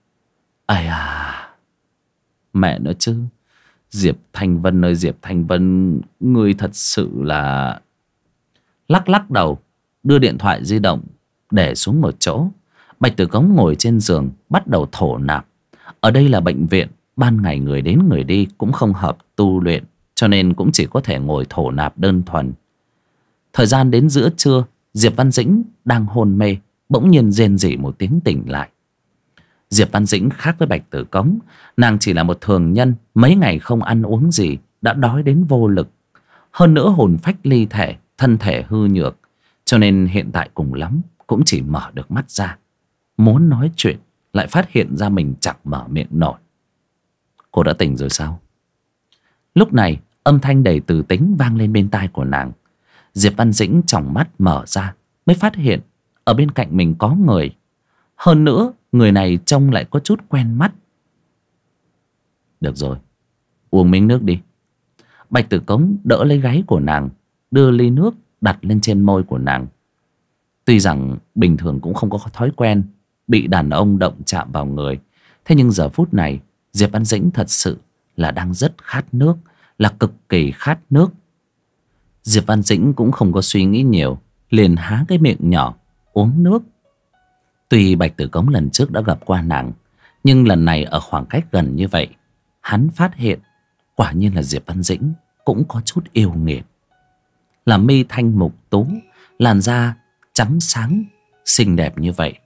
Mẹ nữa chứ. Diệp Thanh Vân ơi Diệp Thanh Vân, ngươi thật sự là... Lắc đầu, đưa điện thoại di động để xuống một chỗ. Bạch Tử Cống ngồi trên giường, bắt đầu thổ nạp. Ở đây là bệnh viện, ban ngày người đến người đi cũng không hợp tu luyện, cho nên cũng chỉ có thể ngồi thổ nạp đơn thuần. Thời gian đến giữa trưa, Diệp Văn Dĩnh đang hôn mê, bỗng nhiên rên rỉ một tiếng tỉnh lại. Diệp Văn Dĩnh khác với Bạch Tử Cống, nàng chỉ là một thường nhân, mấy ngày không ăn uống gì đã đói đến vô lực. Hơn nữa hồn phách ly thể, thân thể hư nhược, cho nên hiện tại cùng lắm cũng chỉ mở được mắt ra. Muốn nói chuyện lại phát hiện ra mình chẳng mở miệng nổi. Cô đã tỉnh rồi sao? Lúc này âm thanh đầy từ tính vang lên bên tai của nàng. Diệp Văn Dĩnh tròng mắt mở ra, mới phát hiện ở bên cạnh mình có người. Hơn nữa người này trông lại có chút quen mắt. Được rồi, uống miếng nước đi. Bạch Tử Cống đỡ lấy gáy của nàng, đưa ly nước đặt lên trên môi của nàng. Tuy rằng bình thường cũng không có thói quen bị đàn ông động chạm vào người, thế nhưng giờ phút này Diệp Văn Dĩnh thật sự là đang rất khát nước, là cực kỳ khát nước. Diệp Văn Dĩnh cũng không có suy nghĩ nhiều, liền há cái miệng nhỏ uống nước. Tuy Bạch Tử Cống lần trước đã gặp qua nàng, nhưng lần này ở khoảng cách gần như vậy, hắn phát hiện quả nhiên là Diệp Văn Dĩnh cũng có chút yêu nghiệt. Là mi thanh mục tú, làn da trắng sáng, xinh đẹp như vậy.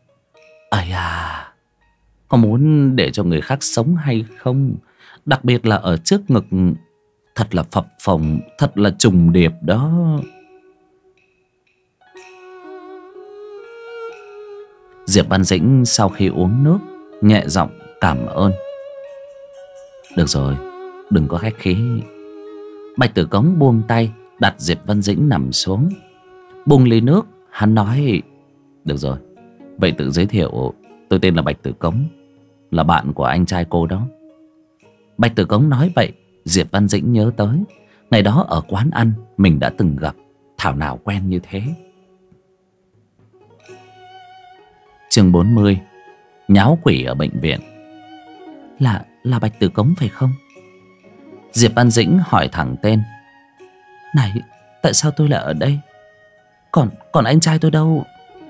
Có muốn để cho người khác sống hay không? Đặc biệt là ở trước ngực, thật là phập phồng, thật là trùng điệp đó. Diệp Văn Dĩnh sau khi uống nước, nhẹ giọng cảm ơn. Được rồi, đừng có khách khí. Bạch Tử Cống buông tay, đặt Diệp Văn Dĩnh nằm xuống. Buông ly nước, hắn nói: Được rồi, vậy tự giới thiệu, tôi tên là Bạch Tử Cống. là bạn của anh trai cô đó. Bạch Tử Cống nói vậy, Diệp Văn Dĩnh nhớ tới ngày đó ở quán ăn mình đã từng gặp, thảo nào quen như thế. Chương 40. Nháo quỷ ở bệnh viện. Là Bạch Tử Cống phải không? Diệp Văn Dĩnh hỏi thẳng tên. Này, tại sao tôi lại ở đây? Còn anh trai tôi đâu?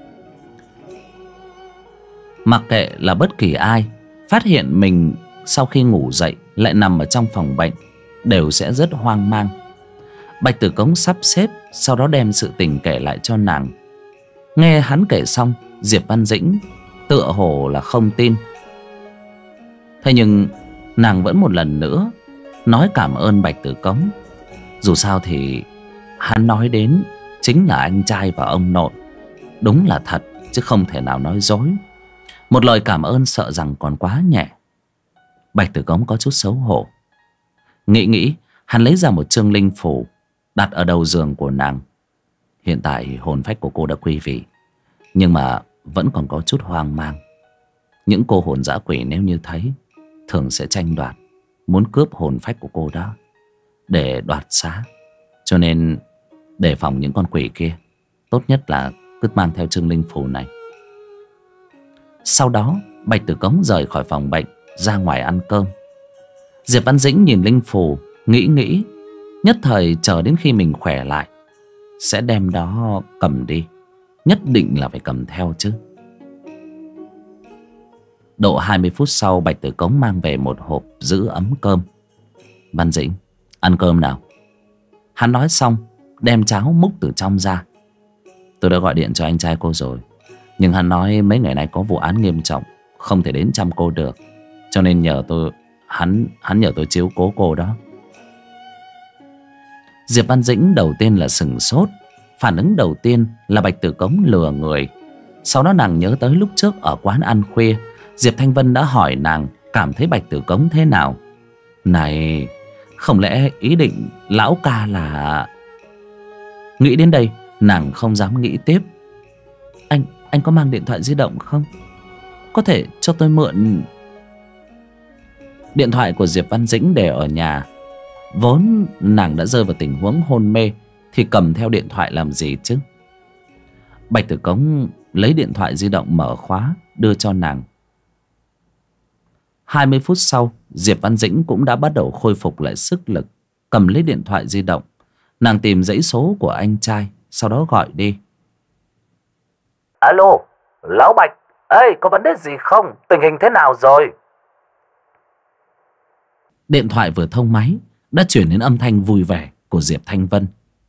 Mặc kệ là bất kỳ ai phát hiện mình sau khi ngủ dậy lại nằm ở trong phòng bệnh đều sẽ rất hoang mang. Bạch Tử Cống sắp xếp, sau đó đem sự tình kể lại cho nàng. Nghe hắn kể xong, Diệp Văn Dĩnh tựa hồ là không tin. Thế nhưng nàng vẫn một lần nữa nói cảm ơn Bạch Tử Cống. Dù sao thì hắn nói đến chính là anh trai và ông nội. Đúng là thật chứ không thể nào nói dối. Một lời cảm ơn sợ rằng còn quá nhẹ. Bạch Tử Cống có chút xấu hổ. Nghĩ hắn lấy ra một chương linh phủ đặt ở đầu giường của nàng. Hiện tại hồn phách của cô đã quy vị, nhưng mà vẫn còn có chút hoang mang. Những cô hồn dã quỷ nếu như thấy thường sẽ tranh đoạt, muốn cướp hồn phách của cô đó để đoạt xá. Cho nên đề phòng những con quỷ kia, tốt nhất là cứ mang theo chương linh phù này. Sau đó Bạch Tử Cống rời khỏi phòng bệnh, ra ngoài ăn cơm. Diệp Văn Dĩnh nhìn linh phù, nghĩ, nhất thời chờ đến khi mình khỏe lại sẽ đem đó cầm đi. Nhất định là phải cầm theo chứ. Độ 20 phút sau, Bạch Tử Cống mang về một hộp giữ ấm cơm. Văn Dĩnh, ăn cơm nào. Hắn nói xong đem cháo múc từ trong ra. Tôi đã gọi điện cho anh trai cô rồi, nhưng hắn nói mấy ngày nay có vụ án nghiêm trọng, không thể đến chăm cô được, cho nên nhờ tôi, hắn nhờ tôi chiếu cố cô đó. Diệp Văn Dĩnh đầu tiên là sửng sốt. Phản ứng đầu tiên là Bạch Tử Cống lừa người. Sau đó nàng nhớ tới lúc trước ở quán ăn khuya, Diệp Thanh Vân đã hỏi nàng cảm thấy Bạch Tử Cống thế nào. Này, không lẽ ý định lão ca là... Nghĩ đến đây nàng không dám nghĩ tiếp. Anh có mang điện thoại di động không? Có thể cho tôi mượn... Điện thoại của Diệp Văn Dĩnh để ở nhà. Vốn nàng đã rơi vào tình huống hôn mê thì cầm theo điện thoại làm gì chứ. Bạch Tử Cống lấy điện thoại di động mở khóa đưa cho nàng. 20 phút sau, Diệp Văn Dĩnh cũng đã bắt đầu khôi phục lại sức lực. Cầm lấy điện thoại di động, nàng tìm dãy số của anh trai, sau đó gọi đi. Alo, Lão Bạch, ê, có vấn đề gì không? Tình hình thế nào rồi? Điện thoại vừa thông máy đã chuyển đến âm thanh vui vẻ của Diệp Thanh Vân.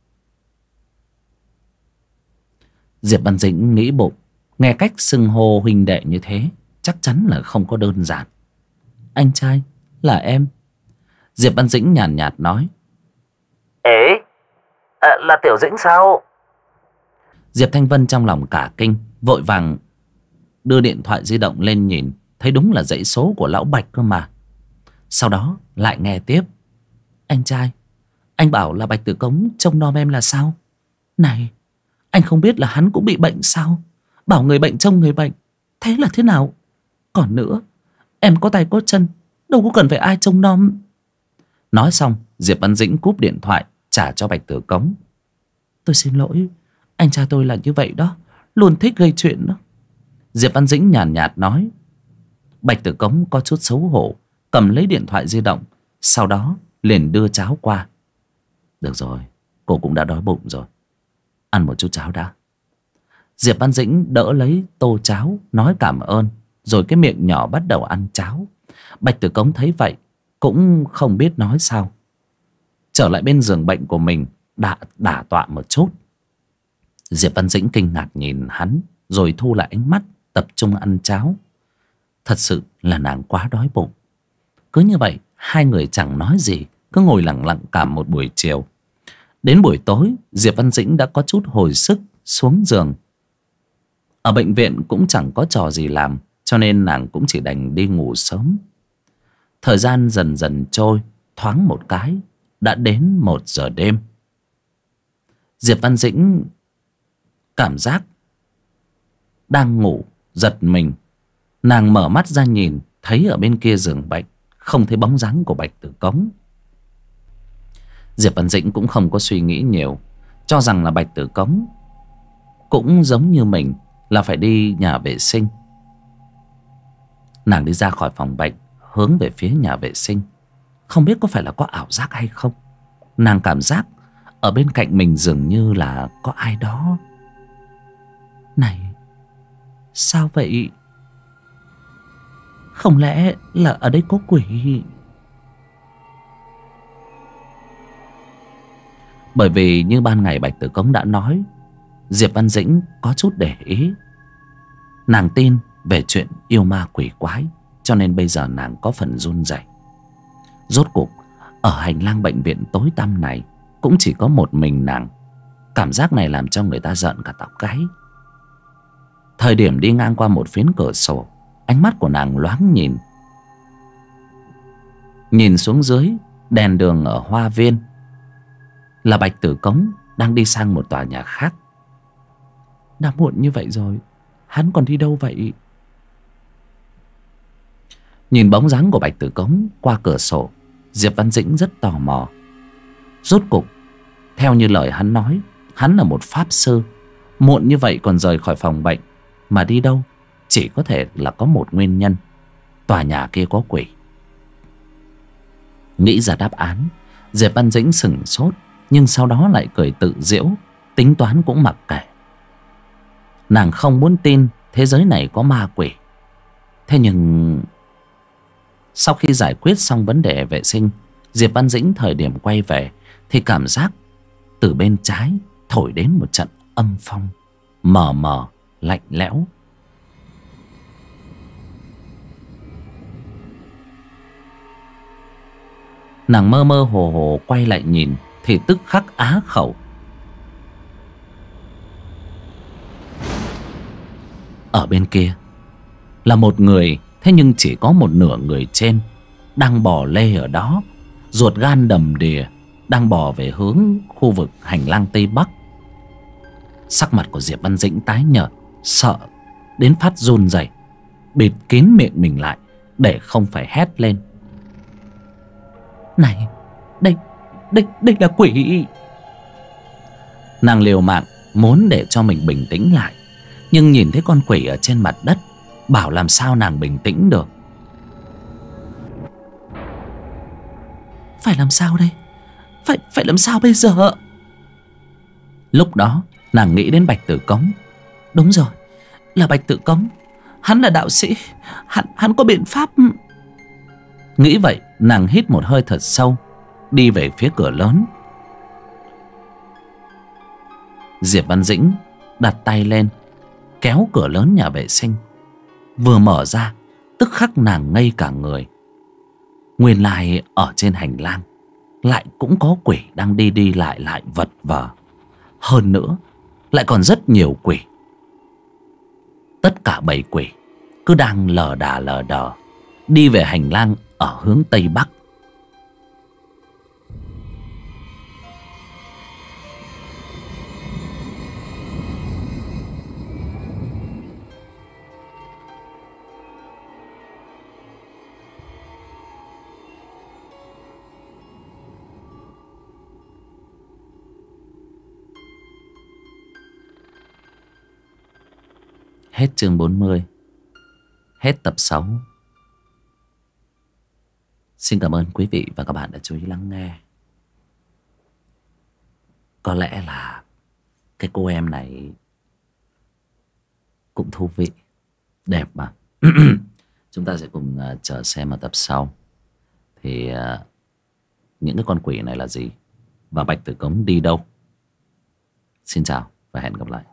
Diệp Văn Dĩnh nghĩ bụng, nghe cách xưng hô huynh đệ như thế chắc chắn là không có đơn giản. Anh trai, là em. Diệp Văn Dĩnh nhàn nhạt nói. Ế, là Tiểu Dĩnh sao? Diệp Thanh Vân trong lòng cả kinh, vội vàng đưa điện thoại di động lên nhìn, thấy đúng là dãy số của Lão Bạch cơ mà. Sau đó lại nghe tiếp. Anh trai, anh bảo là Bạch Tử Cống trông nom em là sao? Này, anh không biết là hắn cũng bị bệnh sao? Bảo người bệnh trông người bệnh, thế là thế nào? Còn nữa, em có tay có chân, đâu có cần phải ai trông nom. Nói xong, Diệp Văn Dĩnh cúp điện thoại, trả cho Bạch Tử Cống. Tôi xin lỗi, anh trai tôi là như vậy đó, luôn thích gây chuyện đó. Diệp Văn Dĩnh nhàn nhạt nói. Bạch Tử Cống có chút xấu hổ, cầm lấy điện thoại di động, sau đó liền đưa cháo qua. Được rồi, cô cũng đã đói bụng rồi, ăn một chút cháo đã. Diệp Văn Dĩnh đỡ lấy tô cháo, nói cảm ơn, rồi cái miệng nhỏ bắt đầu ăn cháo. Bạch Tử Cống thấy vậy cũng không biết nói sao. Trở lại bên giường bệnh của mình, đả tọa một chút. Diệp Văn Dĩnh kinh ngạc nhìn hắn, rồi thu lại ánh mắt, tập trung ăn cháo. Thật sự là nàng quá đói bụng. Cứ như vậy, hai người chẳng nói gì, cứ ngồi lặng lặng cả một buổi chiều. Đến buổi tối, Diệp Văn Dĩnh đã có chút hồi sức, xuống giường. Ở bệnh viện cũng chẳng có trò gì làm, cho nên nàng cũng chỉ đành đi ngủ sớm. Thời gian dần dần trôi, thoáng một cái đã đến 1 giờ đêm. Diệp Văn Dĩnh cảm giác đang ngủ, giật mình. Nàng mở mắt ra nhìn, thấy ở bên kia giường bệnh không thấy bóng dáng của Bạch Tử Cống. Diệp Văn Dĩnh cũng không có suy nghĩ nhiều, cho rằng là Bạch Tử Cống cũng giống như mình là phải đi nhà vệ sinh. Nàng đi ra khỏi phòng bệnh, hướng về phía nhà vệ sinh. Không biết có phải là có ảo giác hay không, nàng cảm giác ở bên cạnh mình dường như là có ai đó. Này, sao vậy? Không lẽ là ở đây có quỷ? Bởi vì như ban ngày Bạch Tử Cống đã nói, Diệp Văn Dĩnh có chút để ý. Nàng tin về chuyện yêu ma quỷ quái, cho nên bây giờ nàng có phần run rẩy. Rốt cuộc ở hành lang bệnh viện tối tăm này cũng chỉ có một mình nàng. Cảm giác này làm cho người ta giận cả tóc gáy. Thời điểm đi ngang qua một phiến cửa sổ, ánh mắt của nàng loáng nhìn. Nhìn xuống dưới đèn đường ở hoa viên là Bạch Tử Cống đang đi sang một tòa nhà khác. Đã muộn như vậy rồi, hắn còn đi đâu vậy? Nhìn bóng dáng của Bạch Tử Cống qua cửa sổ, Diệp Văn Dĩnh rất tò mò. Rốt cục, theo như lời hắn nói, hắn là một pháp sư. Muộn như vậy còn rời khỏi phòng bệnh, mà đi đâu? Chỉ có thể là có một nguyên nhân: tòa nhà kia có quỷ. Nghĩ ra đáp án, Diệp Văn Dĩnh sửng sốt, nhưng sau đó lại cười tự giễu, tính toán cũng mặc kệ. Nàng không muốn tin thế giới này có ma quỷ. Thế nhưng sau khi giải quyết xong vấn đề vệ sinh, Diệp Văn Dĩnh thời điểm quay về thì cảm giác từ bên trái thổi đến một trận âm phong mờ mờ lạnh lẽo. Nàng mơ mơ hồ hồ quay lại nhìn thì tức khắc á khẩu. Ở bên kia là một người, thế nhưng chỉ có một nửa người trên đang bò lê ở đó, ruột gan đầm đìa, đang bò về hướng khu vực hành lang Tây Bắc. Sắc mặt của Diệp Văn Dĩnh tái nhợt, sợ đến phát run rẩy, bịt kín miệng mình lại để không phải hét lên. Này, đây là quỷ! Nàng liều mạng muốn để cho mình bình tĩnh lại, nhưng nhìn thấy con quỷ ở trên mặt đất, bảo làm sao nàng bình tĩnh được. Phải làm sao đây? Phải làm sao bây giờ? Lúc đó nàng nghĩ đến Bạch Tử Cống. Đúng rồi, là Bạch Tử Cống. Hắn là đạo sĩ, hắn có biện pháp. Nghĩ vậy, nàng hít một hơi thật sâu, đi về phía cửa lớn. Diệp Văn Dĩnh đặt tay lên kéo cửa lớn nhà vệ sinh. Vừa mở ra, tức khắc nàng ngây cả người. Nguyên lai ở trên hành lang lại cũng có quỷ đang đi đi lại vật vờ. Hơn nữa lại còn rất nhiều quỷ. Tất cả bầy quỷ cứ đang lờ đà lờ đờ đi về hành lang ở hướng Tây Bắc. Hết chương 40. Hết tập 6. Xin cảm ơn quý vị và các bạn đã chú ý lắng nghe. Có lẽ là cái cô em này cũng thú vị, đẹp mà. Chúng ta sẽ cùng chờ xem ở tập sau thì những cái con quỷ này là gì và Bạch Tử Cống đi đâu. Xin chào và hẹn gặp lại.